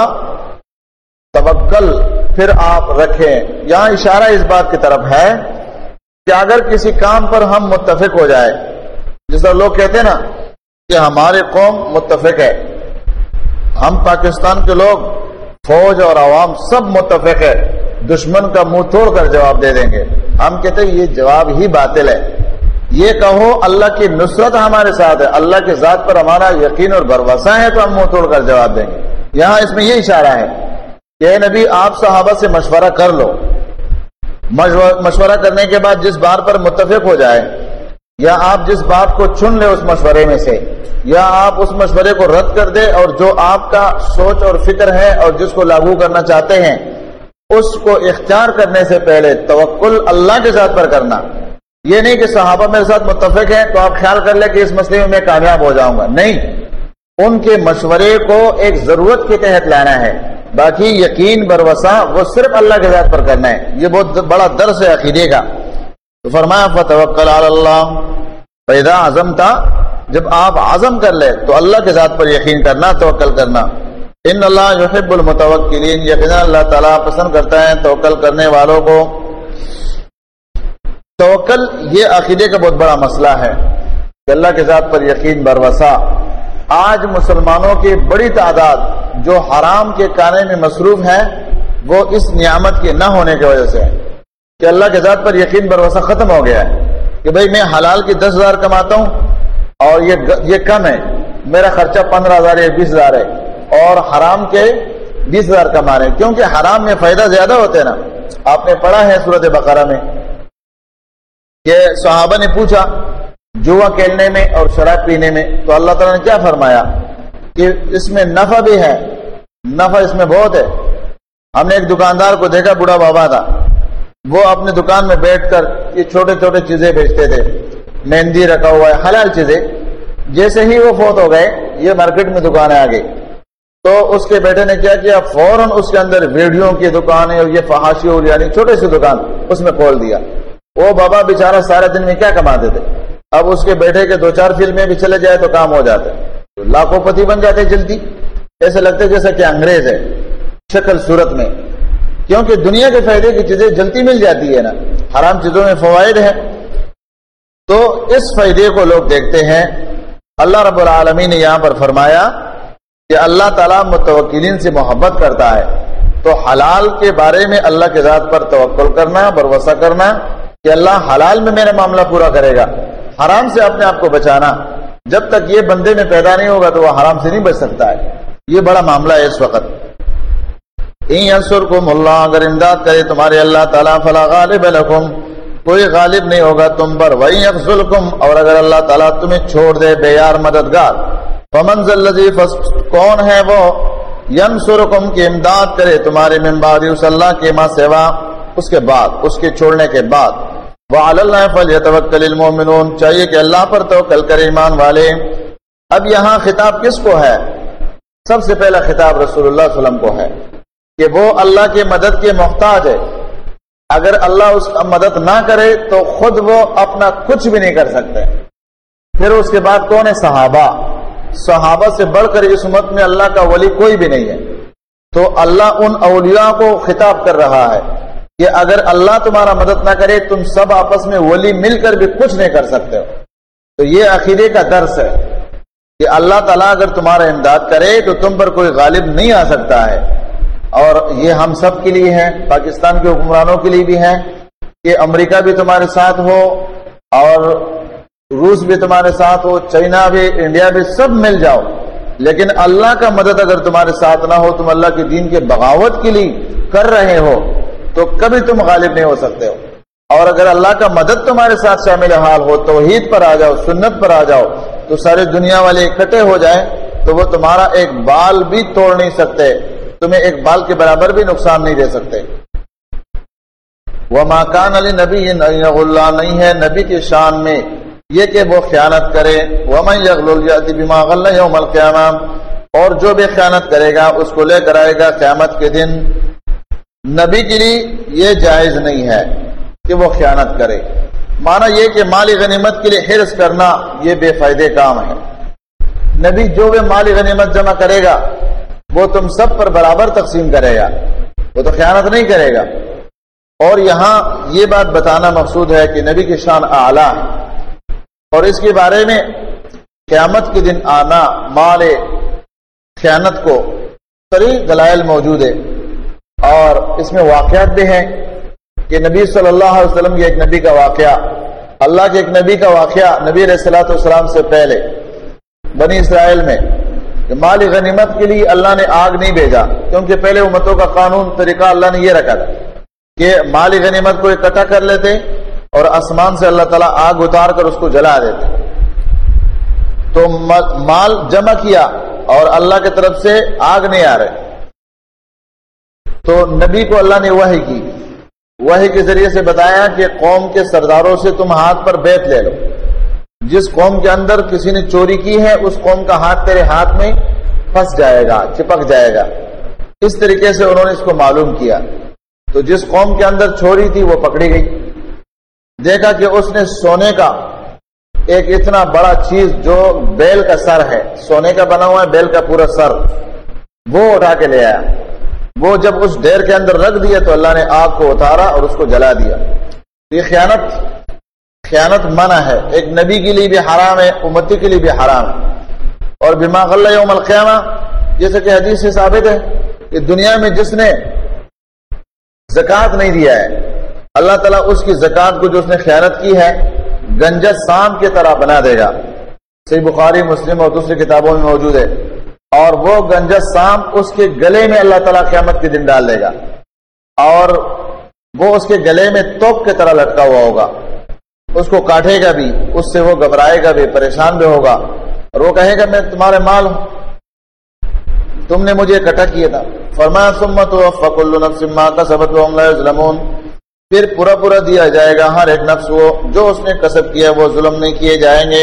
توکل پھر آپ رکھیں. یہاں اشارہ اس بات کی طرف ہے کہ اگر کسی کام پر ہم متفق ہو جائے، جس طرح لوگ کہتے ہیں نا کہ ہماری قوم متفق ہے، ہم پاکستان کے لوگ، فوج اور عوام سب متفق ہے، دشمن کا منہ توڑ کر جواب دے دیں گے. ہم کہتے ہیں یہ جواب ہی باطل ہے. یہ کہو اللہ کی نصرت ہمارے ساتھ ہے، اللہ کے ذات پر ہمارا یقین اور بھروسہ ہے تو ہم منہ توڑ کر جواب دیں گے. یہاں اس میں یہ اشارہ ہے کہ اے نبی آپ صحابہ سے مشورہ کر لو. مشورہ کرنے کے بعد جس بات پر متفق ہو جائے، یا آپ جس بات کو چن لے اس مشورے میں سے، یا آپ اس مشورے کو رد کر دے اور جو آپ کا سوچ اور فکر ہے اور جس کو لاگو کرنا چاہتے ہیں اس کو اختیار کرنے سے پہلے توکل اللہ کے ذات پر کرنا. یہ نہیں کہ صحابہ میرے ساتھ متفق ہیں تو آپ خیال کر لیں کہ اس مسئلے میں کامیاب ہو جاؤں گا. نہیں، ان کے مشورے کو ایک ضرورت کے تحت لانا ہے، باقی یقین بھروسہ وہ صرف اللہ کے ذات پر کرنا ہے. یہ بہت بڑا درس ہے عقیدے کا. تو فرمایا فتوکل علی اللہ. فاذا عزمت جب آپ عزم کر لے تو اللہ کے ذات پر یقین کرنا، توکل کرنا. ان اللہ یحب المتوکلین یقینا اللہ تعالیٰ پسند کرتا ہے توکل کرنے والوں کو. توکل یہ عقیدے کا بہت بڑا مسئلہ ہے کہ اللہ کے ذات پر یقین بھروسہ. آج مسلمانوں کی بڑی تعداد جو حرام کے کھانے میں مصروف ہے وہ اس نعمت کے نہ ہونے کی وجہ سے ہے کہ اللہ کے ذات پر یقین بھروسہ ختم ہو گیا ہے کہ بھئی میں حلال کی 10,000 کماتا ہوں اور یہ کم ہے، میرا خرچہ 15,000 یا 20,000 ہے، اور حرام کے 20,000 کما رہے ہیں کیونکہ حرام میں فائدہ زیادہ ہوتے ہیں نا. آپ نے پڑھا ہے سورۃ بقرہ میں کہ صحابہ نے پوچھا جوا کھیلنے میں اور شراب پینے میں، تو اللہ تعالیٰ نے کیا فرمایا کہ اس میں نفع بھی ہے، نفع اس میں بہت ہے. ہم نے ایک دکاندار کو دیکھا، بوڑھا بابا تھا، وہ اپنے دکان میں بیٹھ کر یہ چھوٹے چھوٹے چیزیں بیچتے تھے، مہندی رکھا ہوا ہے، حلال چیزیں. جیسے ہی وہ فوت ہو گئے، یہ مارکیٹ میں دکانیں آ گئی، تو اس کے بیٹے نے کیا کیا، فوراً اس کے اندر ویڈیو کی دکانیں اور یہ فحاشی اور یعنی چھوٹے سی دکان اس میں کھول دیا. وہ بابا بیچارہ سارے دن میں کیا کماتے تھے، اب اس کے بیٹے کے 2-4 فلمیں بھی چلے جائے تو کام ہو جاتے، لاکھوں پتی بن جاتے جلدی. ایسے لگتے جیسا کہ انگریز ہے شکل صورت میں، کیونکہ دنیا کے فائدے کی چیزیں جلدی مل جاتی ہے نا، حرام چیزوں میں فوائد ہے. تو اس فائدے کو لوگ دیکھتے ہیں. اللہ رب العالمین نے یہاں پر فرمایا کہ اللہ تعالیٰ متوکلین سے محبت کرتا ہے. تو حلال کے بارے میں اللہ کے ذات پر توکل کرنا، بھروسہ کرنا کہ اللہ حلال میں میرا معاملہ پورا کرے گا، حرام سے اپنے آپ کو بچانا. جب تک یہ بندے میں پیدا نہیں ہوگا تو وہ حرام سے نہیں بچ سکتا ہے. یہ بڑا معاملہ ہے اس وقت. ان ینصرکم اللہ اگر امداد کرے تمہارے اللہ تعالیٰ فلا غالب لکم کوئی غالب نہیں ہوگا تم پر. وَإِن يَخْذُلْكُمْ اور اگر اللہ تعالیٰ تمہیں چھوڑ دے بے یار مددگار. فَمَنْ ذَا الَّذِي کون ہے وہ ینصرکم کی امداد کرے تمہارے من بعد اس اللہ کے ما سوا اس کے بعد، اس کے چھوڑنے کے بعد. وَعَلَى اللَّهِ فَلْيَتَوَكَّلِ الْمُؤْمِنُونَ چاہیے کہ اللہ پر توکل کرے ایمان والے. اب یہاں خطاب کس کو ہے؟ سب سے پہلا خطاب رسول اللہ صلی اللہ علیہ وسلم کو ہے کہ وہ اللہ کی مدد کے محتاج ہے. اگر اللہ اس کا مدد نہ کرے تو خود وہ اپنا کچھ بھی نہیں کر سکتے. پھر اس کے بعد کون ہے؟ صحابہ. صحابہ سے بڑھ کر اس امت میں اللہ کا ولی کوئی بھی نہیں ہے. تو اللہ ان اولیاء کو خطاب کر رہا ہے کہ اگر اللہ تمہارا مدد نہ کرے تم سب آپس میں ولی مل کر بھی کچھ نہیں کر سکتے ہو. تو یہ عقیدے کا درس ہے کہ اللہ تعالیٰ اگر تمہارا امداد کرے تو تم پر کوئی غالب نہیں آ سکتا ہے. اور یہ ہم سب کے لیے ہے، پاکستان کے حکمرانوں کے لیے بھی ہے کہ امریکہ بھی تمہارے ساتھ ہو اور روس بھی تمہارے ساتھ ہو، چائنا بھی، انڈیا بھی، سب مل جاؤ، لیکن اللہ کا مدد اگر تمہارے ساتھ نہ ہو، تم اللہ کے دین کے بغاوت کے لیے کر رہے ہو تو کبھی تم غالب نہیں ہو سکتے ہو. اور اگر اللہ کا مدد تمہارے ساتھ شامل حال ہو، توحید پر آ جاؤ، سنت پر آ جاؤ، تو سارے دنیا والے اکٹھے ہو جائیں تو وہ تمہارا ایک بال بھی توڑ نہیں سکتے، تمہیں ایک بال کے برابر بھی نقصان نہیں دے سکتے. وَمَا كَانَ لِنَبِيٍّ أَن يَغُلَّ، نہیں ہے نبی کی شان میں یہ کہ وہ خیانت کرے. وَمَن يَغْلُلْ يَأْتِ بِمَا غَلَّ يَوْمَ الْقِيَامَةِ، اور جو بھی خیانت کرے گا اس کو لے کر آئے گا قیامت کے دن. نبی کے لیے یہ جائز نہیں ہے کہ وہ خیانت کرے. معنی یہ کہ مال غنیمت کے لیے حرص کرنا یہ بے فائدے کام ہے. نبی جو بھی مال غنیمت جمع کرے گا وہ تم سب پر برابر تقسیم کرے گا، وہ تو خیانت نہیں کرے گا. اور یہاں یہ بات بتانا مقصود ہے کہ نبی کی شان اعلیٰ ہے اور اس کے بارے میں قیامت کے دن آنا مال خیانت کو صریح دلائل موجود ہے. اور اس میں واقعات بھی ہیں کہ نبی صلی اللہ علیہ وسلم کے ایک نبی کا واقعہ، اللہ کے ایک نبی کا واقعہ، نبی علیہ الصلوۃ والسلام سے پہلے بنی اسرائیل میں کہ مال غنیمت کے لیے اللہ نے آگ نہیں بھیجا، کیونکہ پہلے امتوں کا قانون طریقہ اللہ نے یہ رکھا تھا کہ مال غنیمت کو اکٹھا کر لیتے اور آسمان سے اللہ تعالیٰ آگ اتار کر اس کو جلا دیتے. تو مال جمع کیا اور اللہ کی طرف سے آگ نہیں آ رہے، تو نبی کو اللہ نے وحی کے ذریعے سے بتایا کہ قوم کے سرداروں سے تم ہاتھ پر بیعت لے لو. جس قوم کے اندر کسی نے چوری کی ہے اس قوم کا ہاتھ تیرے ہاتھ میں پھنس جائے گا، چپک جائے گا. اس طریقے سے انہوں نے اس کو معلوم کیا. تو جس قوم کے اندر چوری تھی وہ پکڑی گئی. دیکھا کہ اس نے سونے کا ایک اتنا بڑا چیز جو بیل کا سر ہے، سونے کا بنا ہوا ہے بیل کا پورا سر، وہ اٹھا کے لے آیا. وہ جب اس ڈیر کے اندر رکھ دیا تو اللہ نے آگ کو اتارا اور اس کو جلا دیا. یہ خیانت منع ہے، ایک نبی کے لیے بھی حرام ہے، امتی کے لیے بھی حرام ہے. اور بما غل یوم القیامہ، جیسے کہ حدیث سے ثابت ہے کہ دنیا میں جس نے زکوٰۃ نہیں دیا ہے، اللہ تعالیٰ اس کی زکوٰۃ کو جو اس نے خیانت کی ہے گنجا سانپ کی طرح بنا دے گا. صحیح بخاری، مسلم اور دوسری کتابوں میں موجود ہے. اور وہ گنجا سانپ اس کے گلے میں اللہ تعالیٰ قیامت کے دن ڈال دے گا اور وہ اس کے گلے میں توپ کی طرح لٹکا ہوا ہوگا. اس کو کاٹے گا بھی، اس سے وہ گھبرائے گا بھی، پریشان بھی ہوگا اور وہ کہے گا میں تمہارے مال ہوں، تم نے مجھے اکٹھا کیا تھا. فرمایا ثم توفی کل نفس ما کسبت وهم لا یظلمون، پھر پورا دیا جائے گا ہر ایک نفس وہ جو اس نے کسب کیا، وہ ظلم نہیں کیے جائیں گے.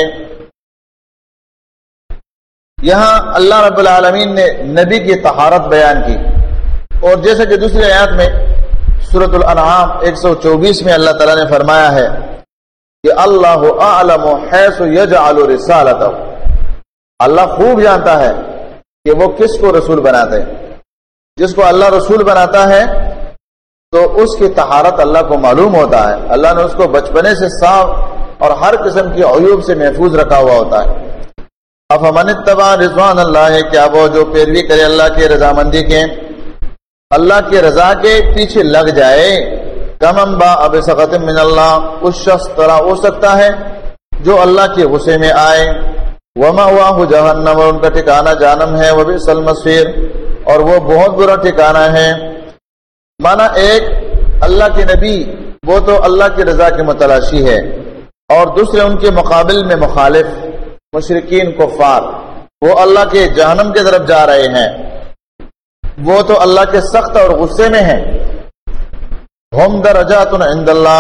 یہاں اللہ رب العالمین نے نبی کی طہارت بیان کی. اور جیسے کہ دوسری آیات میں سورۃ الانعام 124 میں اللہ تعالیٰ نے فرمایا ہے کہ اللہ اعلم حیث یجعل رسالتہ، اللہ خوب جانتا ہے کہ وہ کس کو رسول بناتے ہیں. جس کو اللہ رسول بناتا ہے تو اس کی طہارت اللہ کو معلوم ہوتا ہے. اللہ نے اس کو بچپنے سے صاف اور ہر قسم کی عیوب سے محفوظ رکھا ہوا ہوتا ہے. افمن اتبع رضوان اللہ، کیا وہ جو پیروی کرے اللہ کی رضامندی کے، اللہ کی رضا کے پیچھے لگ جائے، کمن باء بسخط من اللہ، اس شخص طرح ہو سکتا ہے جو اللہ کے غصے میں آئے. ومأواہ جہنم، اور ان کا ٹھکانہ جہنم ہے. وبئس المصیر، اور وہ بہت برا ٹھکانہ ہے. مانا ایک اللہ کے نبی وہ تو اللہ کی رضا کے متلاشی ہے، اور دوسرے ان کے مقابل میں مخالف مشرکین کفار وہ اللہ کے جہنم کی طرف جا رہے ہیں، وہ تو اللہ کے سخت اور غصے میں ہیں. ہم درجات عند اللہ،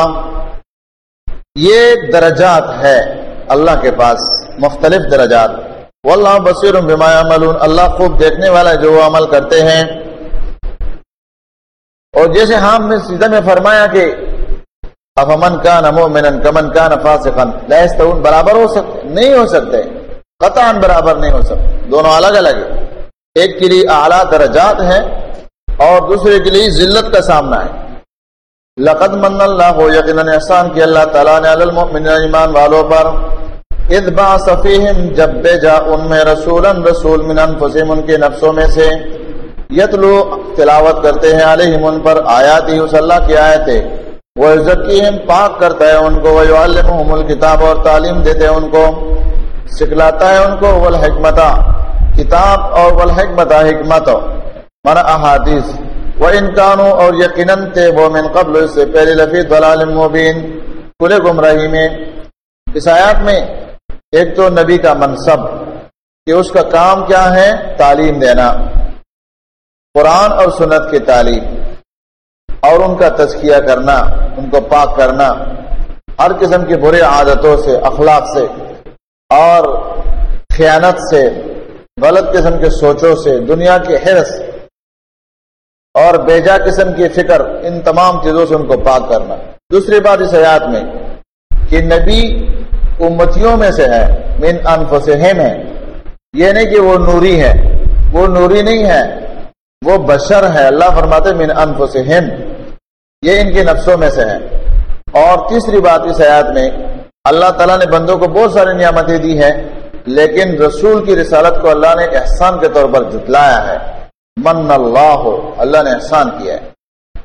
یہ درجات ہے اللہ کے پاس، مختلف درجات. واللہ بصیر بما یعملون، اللہ خوب دیکھنے والا ہے جو وہ عمل کرتے ہیں. اور جیسے ہم نے سیدھا میں فرمایا کہ افمن کان مؤمنا کمن کان فاسقا لا یستوون، برابر ہو سکتے نہیں ہو سکتے، قطعا برابر نہیں ہو سکتے، دونوں الگ الگ ہیں، ایک کے لیے اعلیٰ درجات ہیں اور دوسرے کے لیے ذلت کا سامنا ہے۔ لقد من اللہ، یقیناً احسان کیا اللہ تعالیٰ نے، علی المؤمنین ایمان والوں پر، اذ بعث فیہم، جب بھیجا ان میں رسولا رسول، من انفسہم، ان کے نفسوں میں سے، یتلو تلاوت کرتے ہیں، علیہم ان پر، آیاتی، اس اللہ کی آیتیں، وَيُزَكِّيهِمْ پاک کرتا ہے ان کو، وَيُعَلِّمُهُمُ الْكِتَابَ اور تعلیم دیتے ہیں ان کو، سکھلاتا ہے ان کو، والحکمت کتاب، اور والحکمت حکمت مانا احادیث، وَإِنْ كَانُوا اور یقیناً تھے وہ من قبل اس سے پہلے، لفی ضلال مبین، کھلے گمراہی میں۔ اس آیات میں ایک تو نبی کا منصب کہ اس کا کام کیا ہے، تعلیم دینا، قرآن اور سنت کی تعلیم، اور ان کا تزکیہ کرنا، ان کو پاک کرنا ہر قسم کی برے عادتوں سے، اخلاق سے، اور خیانت سے، غلط قسم کے سوچوں سے، دنیا کی حرص اور بیجا قسم کی فکر، ان تمام چیزوں سے ان کو پاک کرنا۔ دوسری بات اس آیات میں کہ نبی امتیوں میں سے ہے، من انفسہم ہے، یہ نہیں کہ وہ نوری ہے، وہ نوری نہیں ہے، وہ بشر ہے، اللہ فرماتے من انفسہم، یہ ان کے نفسوں میں سے ہے۔ اور تیسری بات اس آیات میں، اللہ تعالیٰ نے بندوں کو بہت ساری نعمتیں دی ہے، لیکن رسول کی رسالت کو اللہ نے احسان کے طور پر جتلایا ہے، من اللہ، اللہ نے احسان کیا ہے۔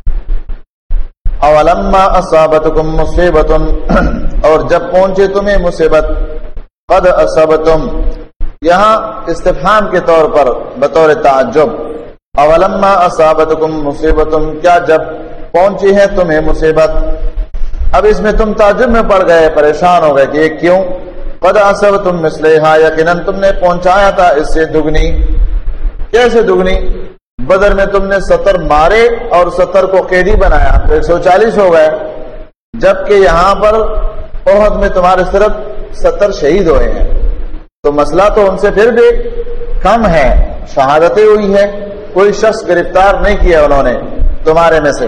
اولما اصابتکم مصیبت، اور جب پہنچے تمہیں مصیبت، قد اصابتم، یہاں استفہام کے طور پر بطور تعجب، اولما اصابتکم مصیبت، کیا جب پہنچی ہے تمہیں مصیبت؟ اب اس میں تم تعجب میں پڑ گئے، پریشان ہو گئے کہ یہ کیوں؟ قد اصابتم مثلھا، یقیناً تم نے پہنچایا تھا اس سے دگنی۔ کیسے دگنی؟ بدر میں تم نے 70 مارے اور 70 کو قیدی بنایا تو 140 ہو گئے، جبکہ یہاں پر احد میں تمہارے صرف 70 شہید ہوئے ہیں، تو مسئلہ تو ان سے پھر بھی کم ہے، شہادتیں ہوئی ہے، کوئی شخص گرفتار نہیں کیا انہوں نے تمہارے میں سے۔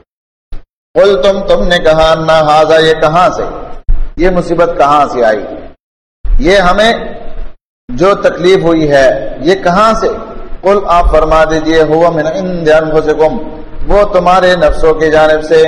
قل تم نے کہا، نہ ہاذا، یہ کہاں سے، یہ مصیبت کہاں سے آئی، یہ ہمیں جو تکلیف ہوئی ہے یہ کہاں سے؟ قل آپ فرما دیجئے، ہوا من عند انفسکم، وہ تمہارے نفسوں کی جانب سے،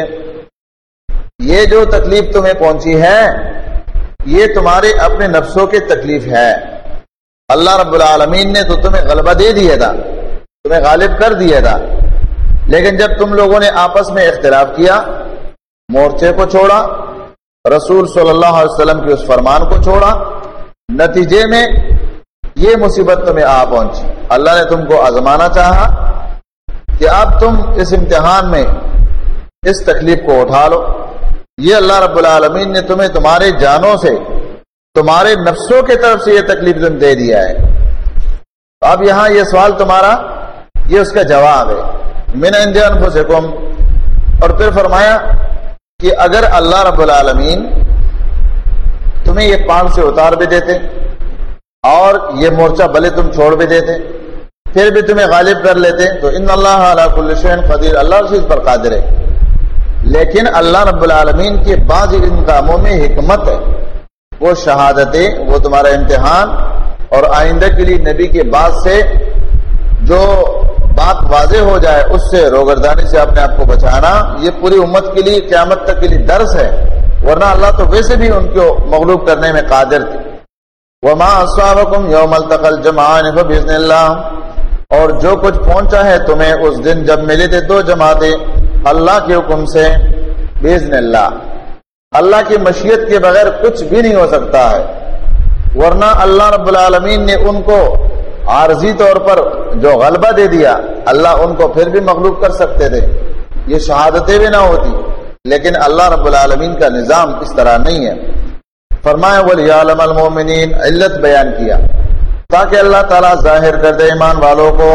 یہ جو تکلیف تمہیں پہنچی ہے یہ تمہارے اپنے نفسوں کی تکلیف ہے۔ اللہ رب العالمین نے تو تمہیں غلبہ دے دیا تھا، تمہیں غالب کر دیا تھا، لیکن جب تم لوگوں نے آپس میں اختلاف کیا، مورچے کو چھوڑا، رسول صلی اللہ علیہ وسلم کے اس فرمان کو چھوڑا، نتیجے میں یہ مصیبت تمہیں آ پہنچی۔ اللہ نے تم کو آزمانا چاہا کہ اب تم اس امتحان میں اس تکلیف کو اٹھا لو، یہ اللہ رب العالمین نے تمہیں تمہارے جانوں سے، تمہارے نفسوں کی طرف سے یہ تکلیف تم دے دیا ہے۔ اب یہاں یہ سوال تمہارا، یہ اس کا جواب ہے، من عند انفسکم۔ اور پھر فرمایا کہ اگر اللہ رب العالمین تمہیں یہ پان سے اتار بھی دیتے اور یہ مورچہ بھلے تم چھوڑ بھی دیتے، پھر بھی تمہیں غالب کر لیتے، تو ان اللہ علی کل شیء قدیر، اللہ ہر چیز پر قادر ہے۔ لیکن اللہ رب العالمین کے بعض ان کاموں میں حکمت ہے، وہ شہادتیں، وہ تمہارا امتحان، اور آئندہ کے لیے نبی کے بعد سے جو بات واضح ہو جائے اس سے روگردانی سے اپنے آپ کو بچانا، یہ پوری امت کے لیے قیامت تک کے لیے درس ہے، ورنہ اللہ تو ویسے بھی ان کو مغلوب کرنے میں قادر تھے۔ وما اصابکم یوم التقى الجمعان فباذن اللہ، اور جو کچھ پہنچا ہے تمہیں اس دن جب ملے تھے دو جماعتیں اللہ کے حکم سے، باذن اللہ، اللہ کی مشیت کے بغیر کچھ بھی نہیں ہو سکتا ہے، ورنہ اللہ رب العالمین نے ان کو عارضی طور پر جو غلبہ دے دیا، اللہ ان کو پھر بھی مغلوب کر سکتے تھے، یہ شہادتیں بھی نہ ہوتی، لیکن اللہ رب العالمین کا نظام اس طرح نہیں ہے۔ فرمایا وَلِيَعْلَمَ الْمُؤْمِنِينَ، علت بیان کیا تاکہ اللہ تعالیٰ ظاہر کر دے ایمان والوں کو،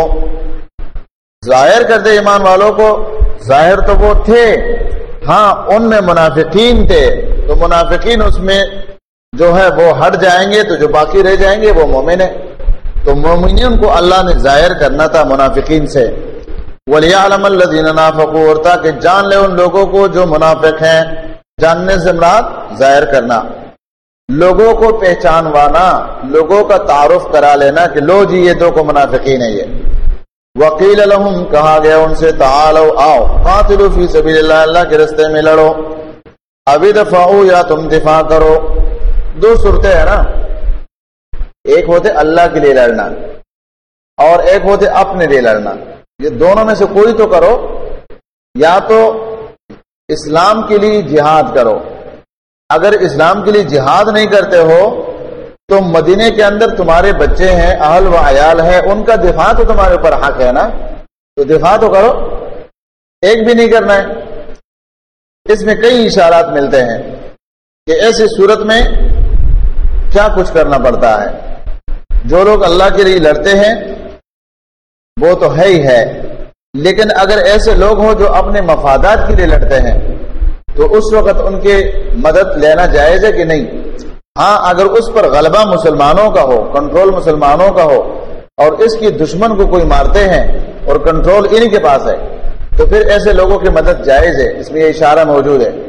ظاہر کر دے ایمان والوں کو۔ ظاہر تو وہ تھے، ہاں ان میں منافقین تھے، تو منافقین اس میں جو ہے وہ ہٹ جائیں گے، تو جو باقی رہ جائیں گے وہ مومن ہیں، تو مومنین کو اللہ نے ظاہر کرنا تھا منافقین سے۔ وَلِيَعْلَمَ الَّذِينَ نَافَقُوا، اور تاکہ جان لے ان لوگوں کو جو منافق ہیں، جاننے سے مراد ظاہر کرنا، لوگوں کو پہچانوانا، لوگوں کا تعارف کرا لینا کہ لو جی یہ دو کو منافقین ہیں یہ۔ وقیل لہم کہا گیا ان سے تعالوا آؤ قاتلوا فی سبیل اللہ، اللہ کے راستے میں لڑو، اب ادفعوا یا تم دفاع کرو۔ دو صورتیں ہیں نا، ایک ہوتے اللہ کے لیے لڑنا اور ایک ہوتے اپنے لیے لڑنا، یہ دونوں میں سے کوئی تو کرو، یا تو اسلام کے لیے جہاد کرو۔ اگر اسلام کے لیے جہاد نہیں کرتے ہو تو مدینے کے اندر تمہارے بچے ہیں، اہل و عیال ہے، ان کا دفاع تو تمہارے اوپر حق ہے نا، تو دفاع تو کرو، ایک بھی نہیں کرنا ہے۔ اس میں کئی اشارات ملتے ہیں کہ ایسی صورت میں کیا کچھ کرنا پڑتا ہے۔ جو لوگ اللہ کے لیے لڑتے ہیں وہ تو ہے ہی ہے، لیکن اگر ایسے لوگ ہوں جو اپنے مفادات کے لیے لڑتے ہیں تو اس وقت ان کے مدد لینا جائز ہے کہ نہیں؟ ہاں، اگر اس پر غلبہ مسلمانوں کا ہو، کنٹرول مسلمانوں کا ہو، اور اس کی دشمن کو کوئی مارتے ہیں اور کنٹرول انہی کے پاس ہے، تو پھر ایسے لوگوں کی مدد جائز ہے۔ اس میں یہ اشارہ موجود ہے،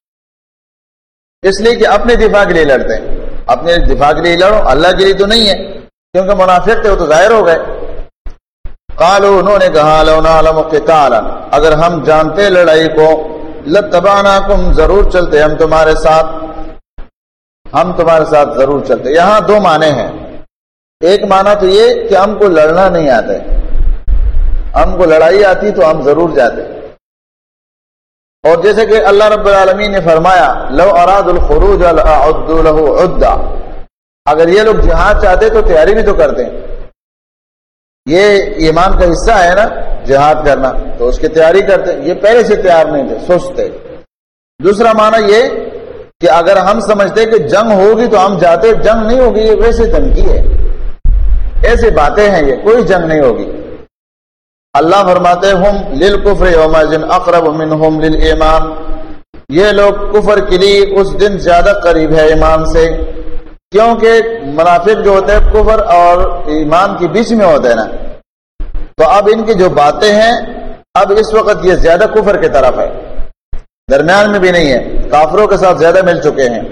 اس لیے کہ اپنے دفاع کے لیے لڑتے ہیں، اپنے دفاع کے لیے لڑو، اللہ کے لیے تو نہیں ہے، کیونکہ منافق تھے وہ تو ظاہر ہو گئے۔ قالوا انہوں نے کہا لو نعلم قتالا، اگر ہم جانتے لڑائی کو، لتبعناکم ضرور چلتے ہم تمہارے ساتھ، ہم تمہارے ساتھ ضرور چلتے۔ یہاں دو معنی ہیں، ایک معنی تو یہ کہ ہم کو لڑنا نہیں آتا، ہم کو لڑائی آتی تو ہم ضرور جاتے، اور جیسے کہ اللہ رب العالمین نے فرمایا لو اراد الخروج لاعدوا له عدا، اگر یہ لوگ جہاد چاہتے تو تیاری بھی تو کرتے، یہ ایمان کا حصہ ہے نا جہاد کرنا، تو اس کی تیاری کرتے، یہ پہلے سے تیار نہیں تھے، سست تھے۔ دوسرا معنی یہ کہ اگر ہم سمجھتے کہ جنگ ہوگی تو ہم جاتے، جنگ نہیں ہوگی، یہ ویسے دھمکی ہے، ایسی باتیں ہیں، یہ کوئی جنگ نہیں ہوگی۔ اللہ فرماتے ہم للکفر یومئذ اقرب منہم للایمان، یہ لوگ کفر کے لیے اس دن زیادہ قریب ہے ایمان سے، کیونکہ منافق جو ہوتے ہیں کفر اور ایمان کے بیچ میں ہوتے ہیں نا، تو اب ان کی جو باتیں ہیں اب اس وقت یہ زیادہ کفر کی طرف ہے، درمیان میں بھی نہیں ہے، کافروں کے ساتھ زیادہ مل چکے ہیں۔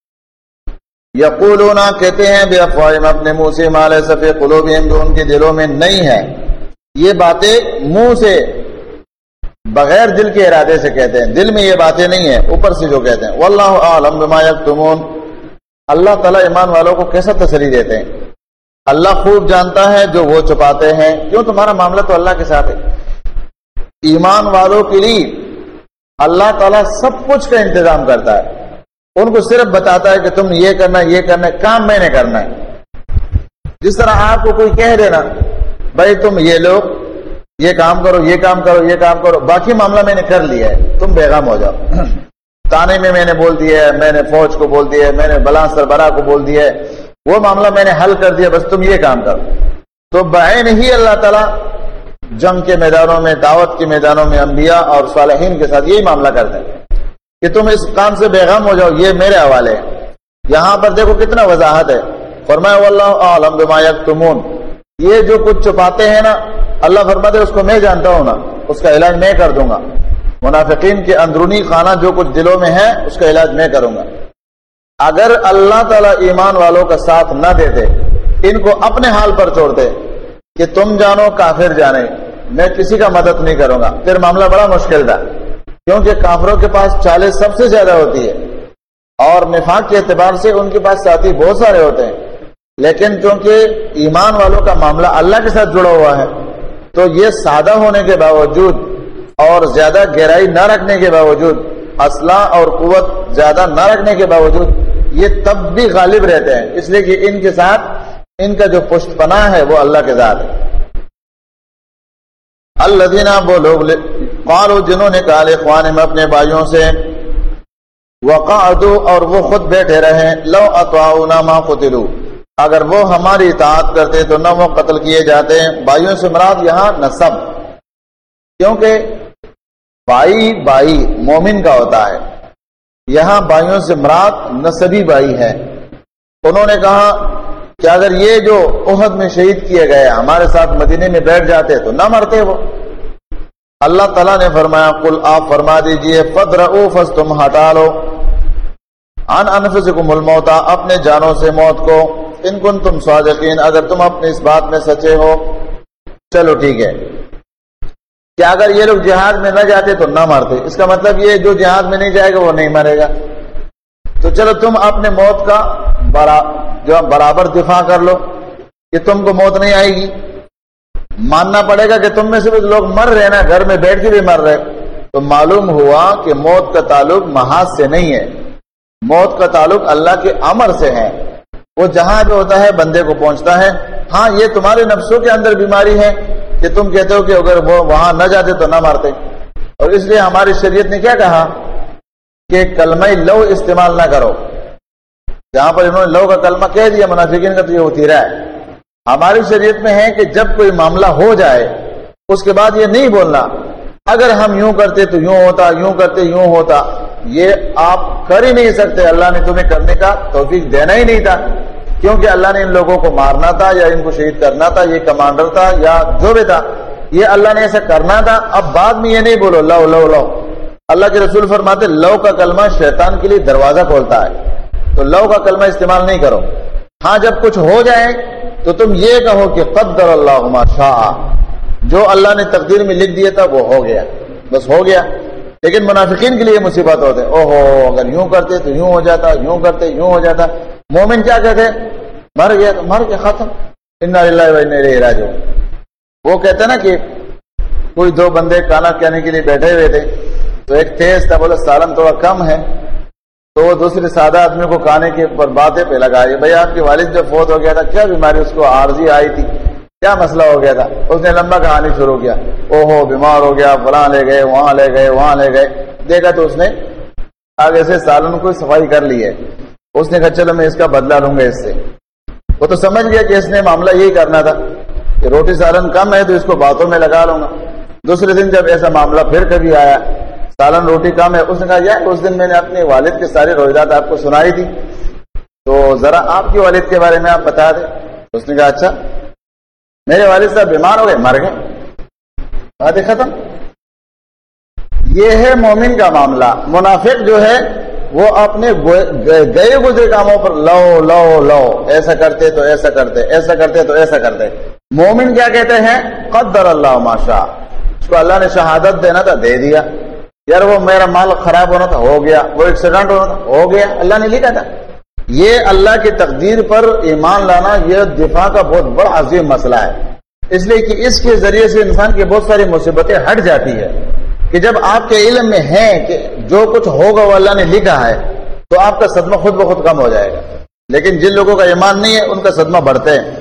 یقولون کہتے ہیں بافواہہم اپنے منہ سے ما لیس فی قلوبہم جو ان کے دلوں میں نہیں ہے، یہ باتیں منہ سے بغیر دل کے ارادے سے کہتے ہیں، دل میں یہ باتیں نہیں ہیں، اوپر سے جو کہتے ہیں۔ واللہ اعلم بما یکتمون، اللہ تعالیٰ ایمان والوں کو کیسا تسلی دیتے ہیں، اللہ خوب جانتا ہے جو وہ چھپاتے ہیں، کیوں تمہارا معاملہ تو اللہ کے ساتھ ہے۔ ایمان والوں کے لیے اللہ تعالیٰ سب کچھ کا انتظام کرتا ہے، ان کو صرف بتاتا ہے کہ تم یہ کرنا یہ کرنا، کام میں نے کرنا ہے۔ جس طرح آپ کو کوئی کہہ دینا بھائی تم یہ لوگ یہ کام کرو یہ کام کرو یہ کام کرو، باقی معاملہ میں نے کر لیا ہے، تم بیغام ہو جاؤ، تانے میں نے بول دیا ہے، میں نے فوج کو بول دیا ہے، میں نے بلاں سربراہ کو بول دیا ہے، وہ معاملہ میں نے حل کر دیا، بس تم یہ کام کرو۔ تو بعین ہی اللہ تعالیٰ جنگ کے میدانوں میں، دعوت کے میدانوں میں انبیاء اور صالحین کے ساتھ یہی معاملہ کرتے ہیں کہ تم اس کام سے بیغام ہو جاؤ، یہ میرے حوالے ہے۔ یہاں پر دیکھو کتنا وضاحت ہے، فرمایا واللہ اعلم بما یکتمون، یہ جو کچھ چھپاتے ہیں نا اللہ فرماتے اس کو میں جانتا ہوں نا، اس کا علاج میں کر دوں گا، منافقین کے اندرونی خانہ جو کچھ دلوں میں ہے اس کا علاج میں کروں گا۔ اگر اللہ تعالیٰ ایمان والوں کا ساتھ نہ دیتے، ان کو اپنے حال پر چھوڑتے کہ تم جانو کافر جانے، میں کسی کا مدد نہیں کروں گا، پھر معاملہ بڑا مشکل تھا، کیونکہ کافروں کے پاس چالیں سب سے زیادہ ہوتی ہے اور نفاق کے اعتبار سے ان کے پاس ساتھی بہت سارے ہوتے ہیں، لیکن چونکہ ایمان والوں کا معاملہ اللہ کے ساتھ جڑا ہوا ہے تو یہ سادہ ہونے کے باوجود اور زیادہ گہرائی نہ رکھنے کے باوجود، اسلحہ اور قوت زیادہ نہ رکھنے کے باوجود یہ تب بھی غالب رہتے ہیں، اس لیے کہ ان کے ساتھ ان کا جو پشت پناہ ہے وہ اللہ کے ذات ہے۔ الذین، وہ لوگ، قالوا جنہوں نے کہا لاخوانہم اپنے بھائیوں سے، وقعدوا اور وہ خود بیٹھے رہے، لو اطاعونا ما قتلوا، اگر وہ ہماری اطاعت کرتے تو نہ وہ قتل کیے جاتے۔ بھائیوں سے مراد یہاں نسب، کیونکہ بھائی مومن کا ہوتا ہے، یہاں بھائیوں سے مراد نسبی بھائی ہے۔ انہوں نے کہا کہ اگر یہ جو احد میں شہید کیے گئے ہمارے ساتھ مدینے میں بیٹھ جاتے تو نہ مرتے وہ۔ اللہ تعالیٰ نے فرمایا قل، آپ فرما دیجئے، فدرؤوا، پس تم ہٹا لو، عن انفسکم الموت، اپنے جانوں سے موت کو، ان کنتم صادقین، اگر تم اپنی اس بات میں سچے ہو۔ چلو ٹھیک ہے کہ اگر یہ لوگ جہاد میں نہ جاتے تو نہ مرتے، اس کا مطلب یہ جو جہاد میں نہیں جائے گا وہ نہیں مرے گا، تو چلو تم اپنے موت کا برابر دفاع کر لو کہ تم کو موت نہیں آئے گی۔ ماننا پڑے گا کہ تم میں سے بھی لوگ مر رہے نا، گھر میں بیٹھ کے بھی مر رہے، تو معلوم ہوا کہ موت کا تعلق محاذ سے نہیں ہے، موت کا تعلق اللہ کے امر سے ہے، وہ جہاں بھی ہوتا ہے بندے کو پہنچتا ہے۔ ہاں یہ تمہارے نفسوں کے اندر بیماری ہے کہ تم کہتے ہو کہ اگر وہ وہاں نہ جاتے تو نہ مارتے، اور اس لیے ہماری شریعت نے کیا کہا کہ کلمہ لو استعمال نہ کرو۔ جہاں پر انہوں نے لو کا کلمہ کہہ دیا، منافقین کا تو یہ ہوتی رہا ہے۔ ہماری شریعت میں ہے کہ جب کوئی معاملہ ہو جائے اس کے بعد یہ نہیں بولنا اگر ہم یوں کرتے تو یوں ہوتا، یوں کرتے یوں ہوتا، یہ آپ کر ہی نہیں سکتے، اللہ نے تمہیں کرنے کا توفیق دینا ہی نہیں تھا، کیونکہ اللہ نے ان لوگوں کو مارنا تھا یا ان کو شہید کرنا تھا، یہ کمانڈر تھا یا جو بھی تھا، یہ اللہ نے ایسا کرنا تھا۔ اب بعد میں یہ نہیں بولو لو لو لو، اللہ کے رسول فرماتے لو کا کلمہ شیطان کے لیے دروازہ کھولتا ہے، تو لو کا کلمہ استعمال نہیں کرو۔ ہاں جب کچھ ہو جائے تو تم یہ کہو کہ قدر اللہ ما شاء، جو اللہ نے تقدیر میں لکھ دیا تھا وہ ہو گیا، بس ہو گیا۔ لیکن منافقین کے لیے مصیبت ہوتے، اوہو اگر یوں کرتے تو یوں ہو جاتا، یوں کرتے یوں ہو جاتا۔ مومن کیا کہتے ہیں؟ مر گیا تو مر گیا، ختم، انا للہ و انا الیہ راجعون۔ وہ کہتے ہیں نا کہ کوئی دو بندے کھانا کھانے کے لیے بیٹھے ہوئے تھے، تو ایک تیز تھا، بولا سالن تھوڑا کم ہے، تو وہ دوسرے سادہ آدمی کو کھانے کے پر باتیں پہ لگائے، بھائی آپ کے والد جب فوت ہو گیا تھا کیا بیماری اس کو عارضی آئی تھی، کیا مسئلہ ہو گیا تھا؟ اس نے لمبا کہانی شروع کیا، اوہو بیمار ہو گیا، فلاں لے گئے، وہاں لے گئے، وہاں لے گئے، دیکھا تو اس نے آگے سے سالن کو صفائی کر لی ہے۔ اس نے کہا چلو میں اس کا بدلہ لوں گا اس سے۔ وہ تو سمجھ گیا کہ اس نے معاملہ یہی کرنا تھا کہ روٹی سالن کم ہے تو اس کو باتوں میں لگا لوں گا۔ دوسرے دن جب ایسا معاملہ پھر کبھی آیا، سالن روٹی کم ہے، اس نے کہا یار اس دن میں نے اپنے والد کے سارے روایات آپ کو سنائی تھی، تو ذرا آپ کے والد کے بارے میں آپ بتا دیں۔ اس نے کہا اچھا، میرے والد صاحب بیمار ہو گئے، مر گئے، بات ختم۔ یہ ہے مومن کا معاملہ۔ منافق جو ہے وہ اپنے گئے گزرے کاموں پر لو لو لو، ایسا کرتے تو ایسا کرتے، ایسا کرتے تو ایسا کرتے۔ مومن کیا کہتے ہیں؟ قدر اللہ ما شاء، اس کو اللہ نے شہادت دینا تھا دے دیا، یار وہ میرا مال خراب ہونا تھا ہو گیا، وہ ایکسیڈنٹ ہونا تھا ہو گیا، اللہ نے لکھا تھا۔ یہ اللہ کی تقدیر پر ایمان لانا یہ دفاع کا بہت بڑا عظیم مسئلہ ہے، اس لیے کہ اس کے ذریعے سے انسان کی بہت ساری مصیبتیں ہٹ جاتی ہے کہ جب آپ کے علم میں ہے کہ جو کچھ ہوگا وہ اللہ نے لکھا ہے تو آپ کا صدمہ خود بخود کم ہو جائے گا۔ لیکن جن لوگوں کا ایمان نہیں ہے ان کا صدمہ بڑھتے ہیں۔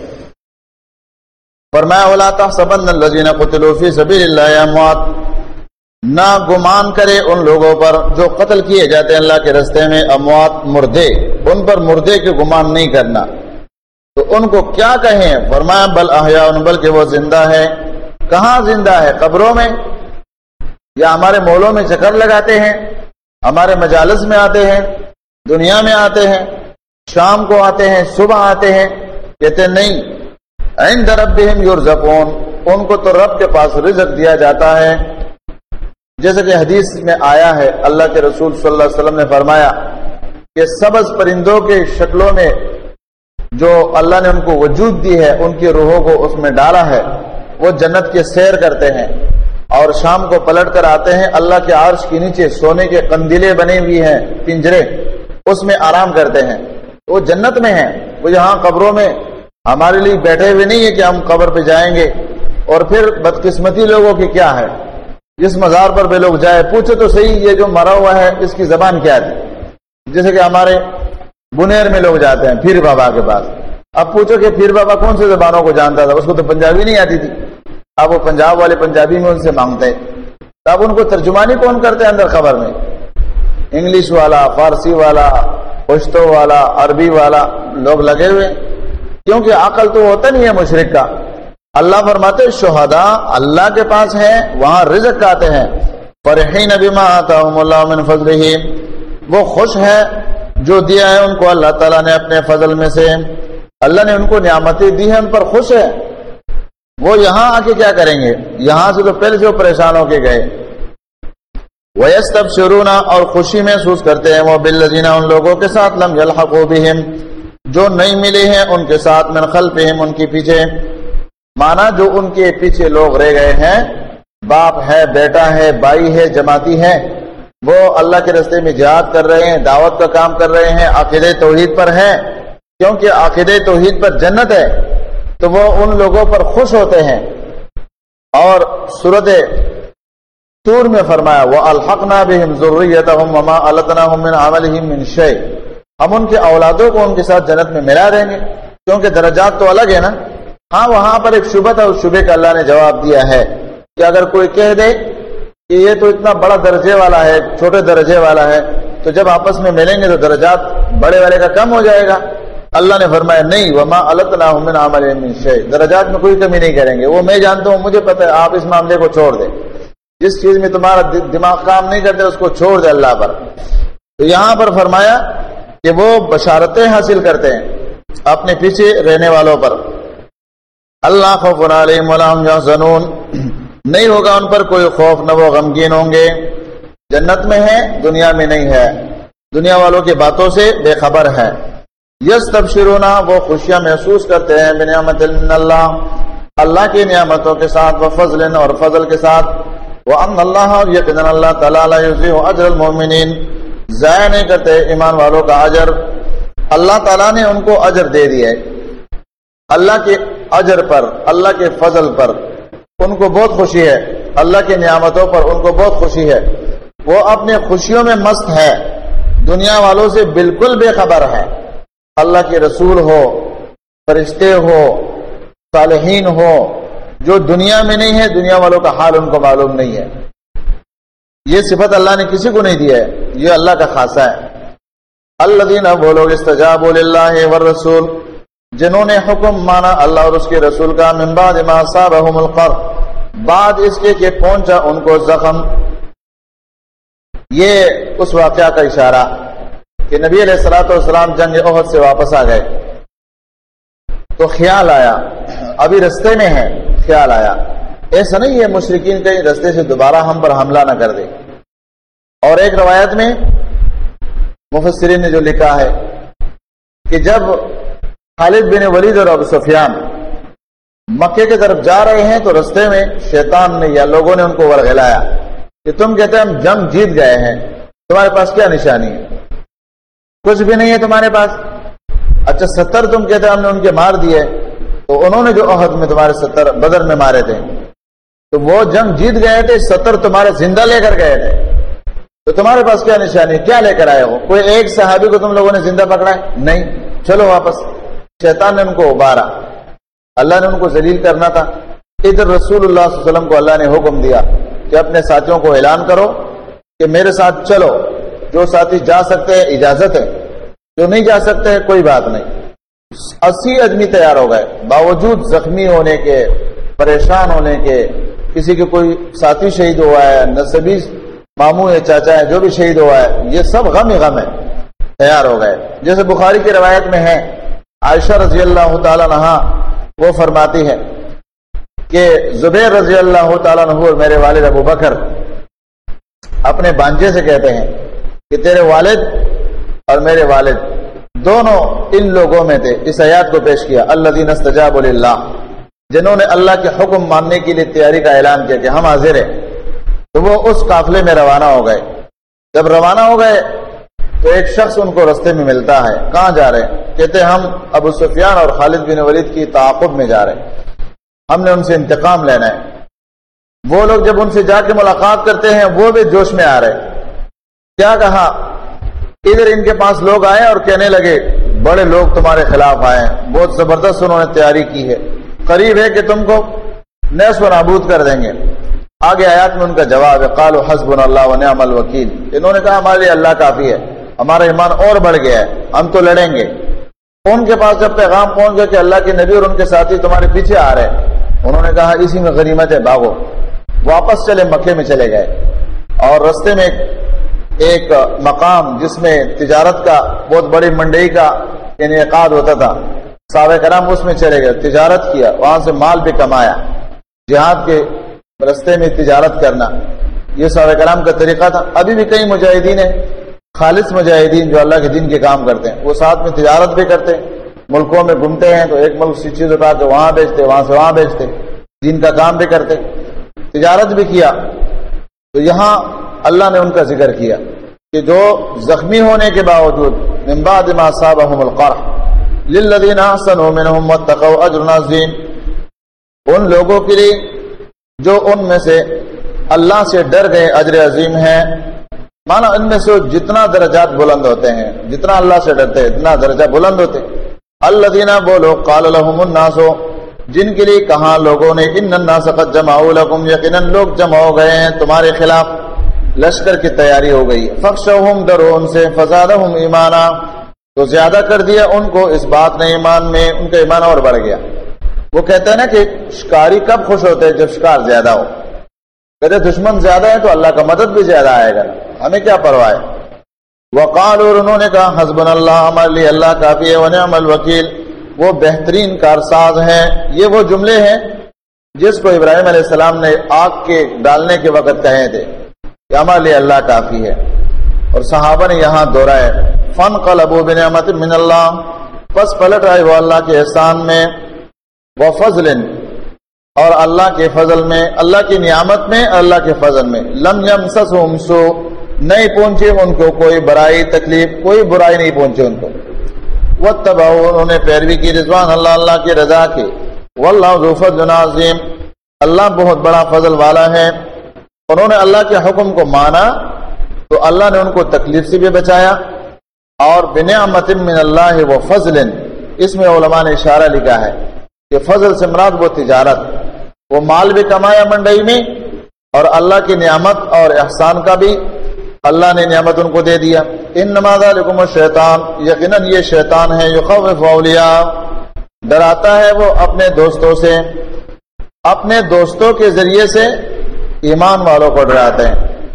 فرمایا وَلَا تَحْسَبَنَّ الَّذِينَ قُتِلُوا فِي سَبِيلِ اللَّهِ أَمْوَاتٌ، نہ گمان کرے ان لوگوں پر جو قتل کیے جاتے ہیں اللہ کے راستے میں، اموات مردے، ان پر مردے کے گمان نہیں کرنا۔ تو ان کو کیا کہیں؟ فرمایا بل احیاء، بلکہ وہ زندہ ہے۔ کہاں زندہ ہے؟ قبروں میں، یا ہمارے مولوں میں چکر لگاتے ہیں، ہمارے مجالس میں آتے ہیں، دنیا میں آتے ہیں، شام کو آتے ہیں، صبح آتے ہیں؟ کہتے ہیں نہیں، عند ربہم یرزقون، ان کو تو رب کے پاس رزق دیا جاتا ہے۔ جیسا کہ حدیث میں آیا ہے، اللہ کے رسول صلی اللہ علیہ وسلم نے فرمایا کہ سبز پرندوں کے شکلوں میں جو اللہ نے ان کو وجود دی ہے، ان کی روحوں کو اس میں ڈالا ہے، وہ جنت کے سیر کرتے ہیں اور شام کو پلٹ کر آتے ہیں، اللہ کے عرش کے نیچے سونے کے قندیلے بنے ہوئے ہیں، پنجرے، اس میں آرام کرتے ہیں، وہ جنت میں ہیں۔ وہ یہاں قبروں میں ہمارے لیے بیٹھے ہوئے نہیں ہے کہ ہم قبر پہ جائیں گے۔ اور پھر بدقسمتی لوگوں کی کیا ہے، جس مزار پر بھی لوگ جائے پوچھو تو صحیح یہ جو مرا ہوا ہے اس کی زبان کیا تھی۔ جیسے کہ ہمارے بنیر میں لوگ جاتے ہیں پیر بابا کے پاس، اب پوچھو کہ پیر بابا کون سی زبانوں کو جانتا تھا، اس کو تو پنجابی نہیں آتی تھی، اب وہ پنجاب والے پنجابی میں ان سے مانگتے، تو اب ان کو ترجمانی کون کرتے ہیں اندر خبر میں؟ انگلش والا، فارسی والا، پشتو والا، عربی والا لوگ لگے ہوئے، کیونکہ عقل تو ہوتا نہیں ہے مشرک کا۔ اللہ فرماتے شہداء اللہ کے پاس ہیں، وہاں رزق کھاتے ہیں۔ فرحین بما آتاہم اللہ من فضلہ، وہ خوش ہے جو دیا ہے ان کو اللہ تعالیٰ نے اپنے فضل میں سے، اللہ نے ان کو نعمتیں دی ہیں، ان پر خوش ہے۔ وہ یہاں آ کے کیا کریں گے؟ یہاں سے تو پہلے سے وہ پریشان ہو کے گئے، وَيَسْتَبْشِرُونَ اور خوشی محسوس کرتے ہیں وہ بِالَّذِينَ ان لوگوں کے ساتھ لم يَلْحَقُوا بِهِمْ جو نہیں ملے ہیں ان کے ساتھ من خلفہم ان کے پیچھے، مانا جو ان کے پیچھے لوگ رہ گئے ہیں، باپ ہے، بیٹا ہے، بھائی ہے، جماعتی ہے، وہ اللہ کے راستے میں جہاد کر رہے ہیں، دعوت کا کام کر رہے ہیں، عقیدہ توحید پر ہیں، کیونکہ عقیدہ توحید پر جنت ہے تو وہ ان لوگوں پر خوش ہوتے ہیں۔ اور سورۃ طور میں فرمایا وَأَلْحَقْنَا بِهِمْ ذُرِّيَّتَهُمْ وَمَا أَلَتْنَاهُمْ مِنْ عَمَلِهِمْ مِنْ شَيْءٍ، ہم ان کے اولادوں کو ان کے ساتھ جنت میں ملا دیں گے، کیونکہ درجات تو الگ ہے نا۔ ہاں وہاں پر ایک شبہ تھا، اس شبے کا اللہ نے جواب دیا ہے کہ اگر کوئی کہہ دے کہ یہ تو اتنا بڑا درجے والا ہے، چھوٹے درجے والا ہے، تو جب آپس میں ملیں گے تو درجات بڑے والے کا کم ہو جائے گا۔ اللہ نے فرمایا نہیں، وما أَلَتْنَاهُمْ مِنْ عَمَلِهِمْ مِنْ شَيْءٍ، درجات میں کوئی کمی نہیں کریں گے، وہ میں جانتا ہوں، مجھے پتہ ہے، آپ اس معاملے کو چھوڑ دیں، جس چیز میں تمہارا دماغ کام نہیں کرتے اس کو چھوڑ دے اللہ پر۔ تو یہاں پر فرمایا کہ وہ بشارتیں حاصل کرتے ہیں اپنے پیچھے رہنے والوں پر۔ اللہ خوف علیہم ولا هم يحزنون، نہیں ہوگا ان پر کوئی خوف، نہ وہ غمگین ہوں گے۔ جنت میں ہے، دنیا میں نہیں ہے، دنیا والوں کی باتوں سے بے خبر ہے۔ یستبشرون، وہ خوشیاں محسوس کرتے ہیں بنعمت من اللہ، اللہ کی نعمتوں کے ساتھ، وفضل اور فضل کے ساتھ، وان اللہ اور یقینا اللہ تعالی لا یضيع اجر المؤمنین، ضائع نہیں کرتے ایمان والوں کا اجر۔ اللہ تعالیٰ نے ان کو اجر دے دیا ہے، اللہ کے اجر پر، اللہ کے فضل پر ان کو بہت خوشی ہے، اللہ کی نعمتوں پر ان کو بہت خوشی ہے، وہ اپنے خوشیوں میں مست ہے، دنیا والوں سے بالکل بے خبر ہے۔ اللہ کے رسول ہو، فرشتے ہو، صالحین ہو، جو دنیا میں نہیں ہے، دنیا والوں کا حال ان کو معلوم نہیں ہے۔ یہ صفت اللہ نے کسی کو نہیں دیا ہے، یہ اللہ کا خاصہ ہے۔ الذین، وہ لوگ استجابوا للہ والرسول، جنہوں نے حکم مانا اللہ اور اس کے رسول کا، من بعد ما اصابهم القرح، بعد اس کے کہ پہنچا ان کو زخم۔ یہ اس واقعہ کا اشارہ کہ نبی علیہ الصلوۃ والسلام جنگ احد سے واپس آ گئے تو خیال آیا، ابھی رستے میں ہے، خیال آیا ایسا نہیں ہے مشرکین کہیں رستے سے دوبارہ ہم پر حملہ نہ کر دے۔ اور ایک روایت میں مفسرین نے جو لکھا ہے کہ جب خالد بن ولید اور ابو سفیان مکے کی طرف جا رہے ہیں تو رستے میں شیطان نے یا لوگوں نے ان کو ورغلایا کہ تم کہتے ہیں ہم جنگ جیت گئے ہیں، تمہارے پاس کیا نشانی ہے؟ کچھ بھی نہیں ہے تمہارے پاس۔ اچھا 70 تم کہتے ہیں ہم نے ان کے مار دیے، تو انہوں نے جو احد میں تمہارے 70 بدر میں مارے تھے تو وہ جنگ جیت گئے تھے، 70 تمہارے زندہ لے کر گئے تھے، تو تمہارے پاس کیا نشانی، کیا لے کر آئے ہو؟ کوئی ایک صحابی کو تم لوگوں نے زندہ پکڑا ہے؟ نہیں، چلو واپس۔ شیطان نے ان کو ابارا، اللہ نے ان کو ذلیل کرنا تھا۔ ادھر رسول اللہ صلی اللہ علیہ وسلم کو اللہ نے حکم دیا کہ اپنے ساتھیوں کو اعلان کرو کہ میرے ساتھ چلو، جو ساتھی جا سکتے ہیں اجازت ہے، جو نہیں جا سکتے کوئی بات نہیں۔ 80 آدمی تیار ہو گئے، باوجود زخمی ہونے کے، پریشان ہونے کے، کسی کے کوئی ساتھی شہید ہوا ہے، نسبی ماموں ہے، چاچا ہے، جو بھی شہید ہوا ہے، یہ سب غم ہی غم ہے، تیار ہو گئے۔ جیسے بخاری کی روایت میں ہے، عائشہ رضی اللہ تعالیٰ عنہا وہ فرماتی ہے کہ زبیر رضی اللہ تعالیٰ عنہ اور میرے والد ابو بکر اپنے بانجے سے کہتے ہیں کہ تیرے والد اور میرے والد دونوں ان لوگوں میں تھے۔ اس آیات کو پیش کیا، الذین استجابوا للہ، جنہوں نے اللہ کے حکم ماننے کے لیے تیاری کا اعلان کیا کہ ہم حاضر ہیں، تو وہ اس قافلے میں روانہ ہو گئے۔ جب روانہ ہو گئے تو ایک شخص ان کو رستے میں ملتا ہے، کہاں جا رہے ہیں؟ کہتے ہم ابو سفیان اور خالد بن ولید کی تعاقب میں جا رہے ہیں، ہم نے ان سے انتقام لینا ہے۔ وہ لوگ جب ان سے جا کے ملاقات کرتے ہیں وہ بھی جوش میں آ رہے، کیا کہا؟ ادھر ان کے پاس لوگ آئے اور کہنے لگے بڑے لوگ تمہارے خلاف آئے ہیں، بہت زبردست انہوں نے تیاری کی ہے، قریب ہے کہ تم کو نیس و نابود کر دیں گے۔ آگے آیات میں ان کا جواب ہے، قالوا حسبنا اللہ ونعم الوکیل، انہوں نے کہا ہمارے لیے اللہ کافی ہے، ہمارا ایمان اور بڑھ گیا ہے، ہم تو لڑیں گے۔ ان کے پاس جب پیغام پہنچ گیا کہ اللہ کے نبی اور ان کے ساتھی تمہارے پیچھے آ رہے ہیں، انہوں نے کہا اسی میں غنیمت ہے، بھاگو۔ واپس چلے، مکے میں چلے گئے، اور رستے میں ایک مقام جس میں تجارت کا بہت بڑی منڈی کا انعقاد ہوتا تھا، صحابہ کرام اس میں چلے گئے، تجارت کیا، وہاں سے مال بھی کمایا۔ جہاد کے رستے میں تجارت کرنا یہ صحابہ کرام کا طریقہ تھا. ابھی بھی کئی مجاہدین ہیں، خالص مجاہدین جو اللہ کے دین کے کام کرتے ہیں، وہ ساتھ میں تجارت بھی کرتے ہیں، ملکوں میں گھومتے ہیں تو ایک ملک سے چیز اٹھا کے وہاں بیچتے، وہاں سے وہاں بیچتے، دین کا کام بھی کرتے، تجارت بھی کیا. تو یہاں اللہ نے ان کا ذکر کیا کہ جو زخمی ہونے کے باوجود من بعد ما اصابهم القرح للذین احسنوا منهم واتقوا اجر عظیم، ان لوگوں کے لیے جو ان میں سے اللہ سے ڈر گئے اجر عظیم ہے. مانا ان میں سے جتنا درجات بلند ہوتے ہیں، جتنا اللہ سے ڈرتے ہیں اتنا درجہ بلند ہوتے. الذین وہ لوگ قال لهم الناس، جن کے لیے کہا لوگوں نے ان الناس قد جمعوا لكم، یقیناً لوگ جمع ہو گئے ہیں تمہارے خلاف، لشکر کی تیاری ہو گئی. فخشوہم، ڈرو ان سے، فزادہم ایمانا، تو زیادہ کر دیا ان کو اس بات نے ایمان میں، ان کا ایمان اور بڑھ گیا. وہ کہتے ہیں نا کہ شکاری کب خوش ہوتے ہیں؟ جب شکار زیادہ ہو. کہتے دشمن زیادہ ہے تو اللہ کا مدد بھی زیادہ آئے گا، ہمیں کیا پرواہ ہے. وقالوا، انہوں نے کہا حسبنا اللہ، ہمارے لیے اللہ کافی ہے، ونعم الوکیل، وہ بہترین کارساز ہیں. یہ وہ جملے ہیں جس کو ابراہیم علیہ السلام نے آگ کے ڈالنے کے وقت کہے تھے کہ ہمارے لیے اللہ کافی ہے. اور صحابہ نے یہاں دہرایا فانقلبوا بنعمت من اللہ، پس پلٹ آئے وہ اللہ کے احسان میں، وفضل، اور اللہ کے فضل میں، اللہ کی نعمت میں، اللہ کے فضل میں. لم یمسسہم سوء، نہیں پہنچے ان کو کوئی برائی تکلیف، کوئی برائی نہیں پہنچے ان کو. واتبعوا، انہوں نے پیروی کی رضوان اللہ، اللہ کی رضا کی. واللہ ذو فضل عظیم، اللہ بہت بڑا فضل والا ہے. انہوں نے اللہ کے حکم کو مانا تو اللہ نے ان کو تکلیف سے بھی بچایا. اور بنعمت من اللہ و فضل، اس میں علماء نے اشارہ لکھا ہے کہ فضل سے مراد وہ تجارت، وہ مال بھی کمایا منڈی میں، اور اللہ کی نعمت اور احسان کا بھی اللہ نے نعمت ان کو دے دیا. انما ذالکم الشیطان، یقیناً یہ شیطان ہے، یخوف اولیاء، ڈراتا ہے وہ اپنے دوستوں سے، اپنے دوستوں کے ذریعے سے ایمان والوں کو ڈراتے ہیں.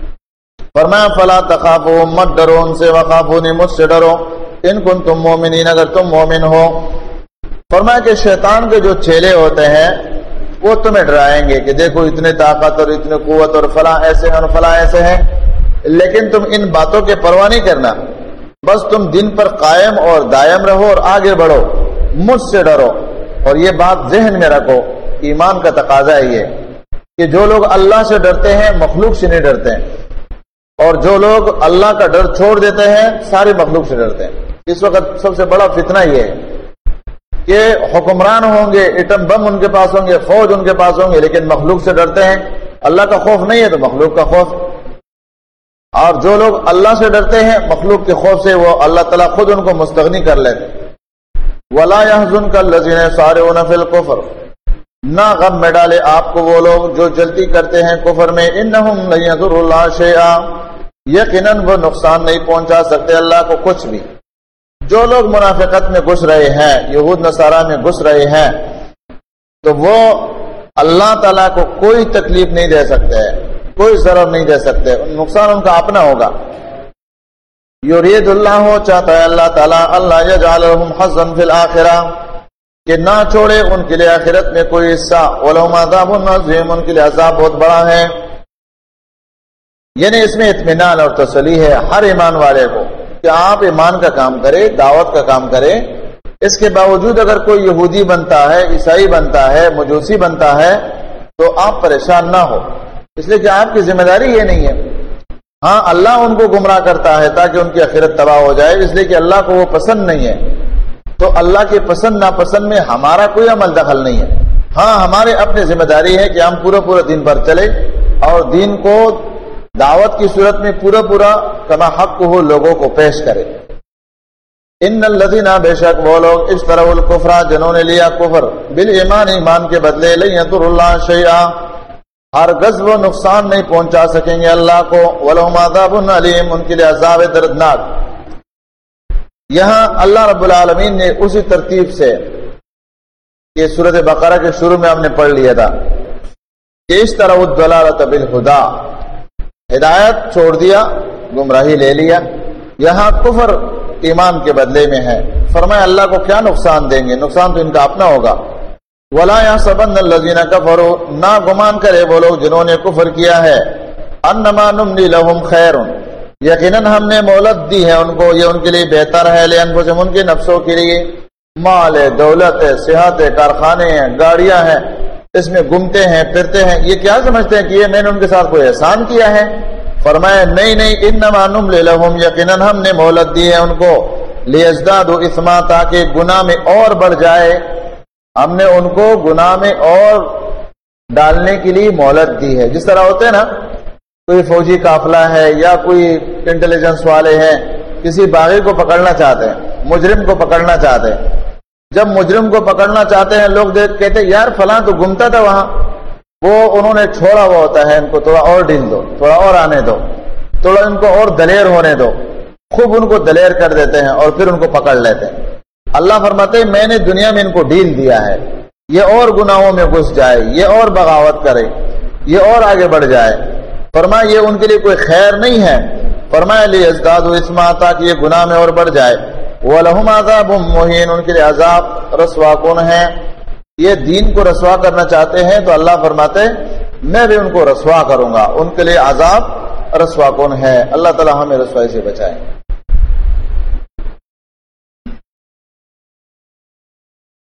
فرمایا فلا تخافوا، مت ڈرو ان سے، وخافونی، مجھ سے ڈرو، ان کنتم مومنین، اگر تم مومن ہو. فرمایا کہ شیطان کے جو چیلے ہوتے ہیں وہ تمہیں ڈرائیں گے کہ دیکھو اتنے طاقت اور اتنے قوت اور فلاں ایسے ہیں اور فلاں ایسے ہیں، لیکن تم ان باتوں کے پرواہ نہیں کرنا، بس تم دین پر قائم اور دائم رہو اور آگے بڑھو، مجھ سے ڈرو. اور یہ بات ذہن میں رکھو، ایمان کا تقاضا ہے یہ کہ جو لوگ اللہ سے ڈرتے ہیں مخلوق سے نہیں ڈرتے ہیں، اور جو لوگ اللہ کا ڈر چھوڑ دیتے ہیں سارے مخلوق سے ڈرتے ہیں. اس وقت سب سے بڑا فتنہ یہ ہے کہ حکمران ہوں گے، ایٹم بم ان کے پاس ہوں گے، فوج ان کے پاس ہوں گے، لیکن مخلوق سے ڈرتے ہیں. اللہ کا خوف نہیں ہے تو مخلوق کا خوف. اور جو لوگ اللہ سے ڈرتے ہیں مخلوق کے خوف سے، وہ اللہ تعالیٰ خود ان کو مستغنی کر لیتے. وَلَا يَحْزُنْكَ الَّذِينَ يَسَارِعُونَ فِي الْكُفْرِ، نہ غم میں ڈالے آپ کو وہ لوگ جو جلدی کرتے ہیں کفر میں. إِنَّهُمْ لَن يَضُرُّوا اللَّهَ شَيْئًا، یقیناً وہ نقصان نہیں پہنچا سکتے اللہ کو کچھ بھی. جو لوگ منافقت میں گھس رہے ہیں، یہود نصارہ میں گھس رہے ہیں، تو وہ اللہ تعالیٰ کو کوئی تکلیف نہیں دے سکتے، کوئی ضرر نہیں دے سکتے، نقصان ان کا اپنا ہوگا. یرید اللہ، چاہتا ہے اللہ تعالیٰ، اللہ یجعلہم حظا فی الآخرہ، کہ نہ چھوڑے ان کے لیے آخرت میں کوئی حصہ. ولہم عذاب عظیم، ان کے لیے عذاب بہت بڑا ہے. یعنی اس میں اطمینان اور تسلی ہے ہر ایمان والے کو کہ آپ ایمان کا کام کرے، دعوت کا کام کرے، اس کے باوجود اگر کوئی یہودی بنتا ہے، عیسائی بنتا ہے، مجوسی بنتا ہے تو آپ پریشان نہ ہو، اس لیے کہ آپ کی ذمہ داری یہ نہیں ہے. ہاں اللہ ان کو گمراہ کرتا ہے تاکہ ان کی آخرت تباہ ہو جائے، اس لیے کہ اللہ کو وہ پسند نہیں ہے. تو اللہ کے پسند ناپسند میں ہمارا کوئی عمل دخل نہیں ہے. ہاں ہمارے اپنی ذمہ داری ہے کہ ہم پورا دین پر چلے اور دین کو دعوت کی صورت میں پورا کما حق ہو لوگوں کو پیش کرے. ان الذین، بے شک وہ لوگ، اشتروا الکفر، جنہوں نے لیا کفر، بالایمان، ایمان کے بدلے، لن یضروا اللہ شیئا، ہرگز وہ نقصان نہیں پہنچا سکیں گے اللہ کو. ولہم عذاب علیم، ان کے لیے عذاب دردناک. یہاں اللہ رب العالمین نے اسی ترتیب سے یہ سورۃ بقرہ کے شروع میں ہم نے پڑھ لیا تھا کہ اشتروا الضلالۃ بالہدی، ہدایت چھوڑ دیا، گمراہی لے لیا. یہاں کفر ایمان کے بدلے میں ہے. فرمایا اللہ کو کیا نقصان دیں گے، نقصان تو ان کا اپنا ہوگا. وَلَا يَحْسَبَنَّ الَّذِينَ كَفَرُوا، نہ گمان کرے وہ لوگ جنہوں نے کفر کیا ہے، انما نملی لہم خیر، یقیناً ہم نے مہلت دی ہے ان کو، یہ ان کے لیے بہتر ہے، لانفسہم ان کے نفسوں کے لیے، مال ہے، دولت ہے، صحت ہے، کارخانے ہیں، گاڑیاں ہیں، اس میں گھومتے ہیں پھرتے ہیں، یہ کیا سمجھتے ہیں کہ یہ میں نے ان کے ساتھ کوئی احسان کیا ہے؟ فرمایا نہیں نہیں، انما نملی لہم، یقیناً ہم نے مہلت دی ہے ان کو، لیزدادوا اثما، تاکہ گناہ میں اور بڑھ جائے، ہم نے ان کو گناہ میں اور ڈالنے کے لیے مہلت دی ہے۔ جس طرح ہوتے ہیں نا، کوئی فوجی قافلہ ہے یا کوئی انٹیلیجنس والے ہیں، کسی باغی کو پکڑنا چاہتے ہیں، مجرم کو پکڑنا چاہتے ہیں، جب مجرم کو پکڑنا چاہتے ہیں لوگ کہتے ہیں یار فلاں تو گھومتا تھا وہاں، وہ انہوں نے چھوڑا ہوا ہوتا ہے، ان کو تھوڑا اور ڈھیل دو، تھوڑا اور آنے دو، تھوڑا ان کو اور دلیر ہونے دو، خوب ان کو دلیر کر دیتے ہیں اور پھر ان کو پکڑ لیتے ہیں۔ اللہ فرماتے ہیں میں نے دنیا میں ان کو ڈھیل دیا ہے، یہ اور گناہوں میں گھس جائے، یہ اور بغاوت کرے، یہ اور آگے بڑھ جائے، فرمایا یہ ان کے لیے کوئی خیر نہیں ہے، فرمایا لیزدادوا اثما، تاکہ یہ گناہ میں اور بڑھ جائے، وَلَهُمْ عَذَابٌ مُّهِینٌ، ان کے لیے عذاب رسوا کن ہے۔ یہ دین کو رسوا کرنا چاہتے ہیں تو اللہ فرماتے میں بھی ان کو رسوا کروں گا، ان کے لیے عذاب رسوا کن ہے۔ اللہ تعالی ہمیں رسوائی سے بچائے۔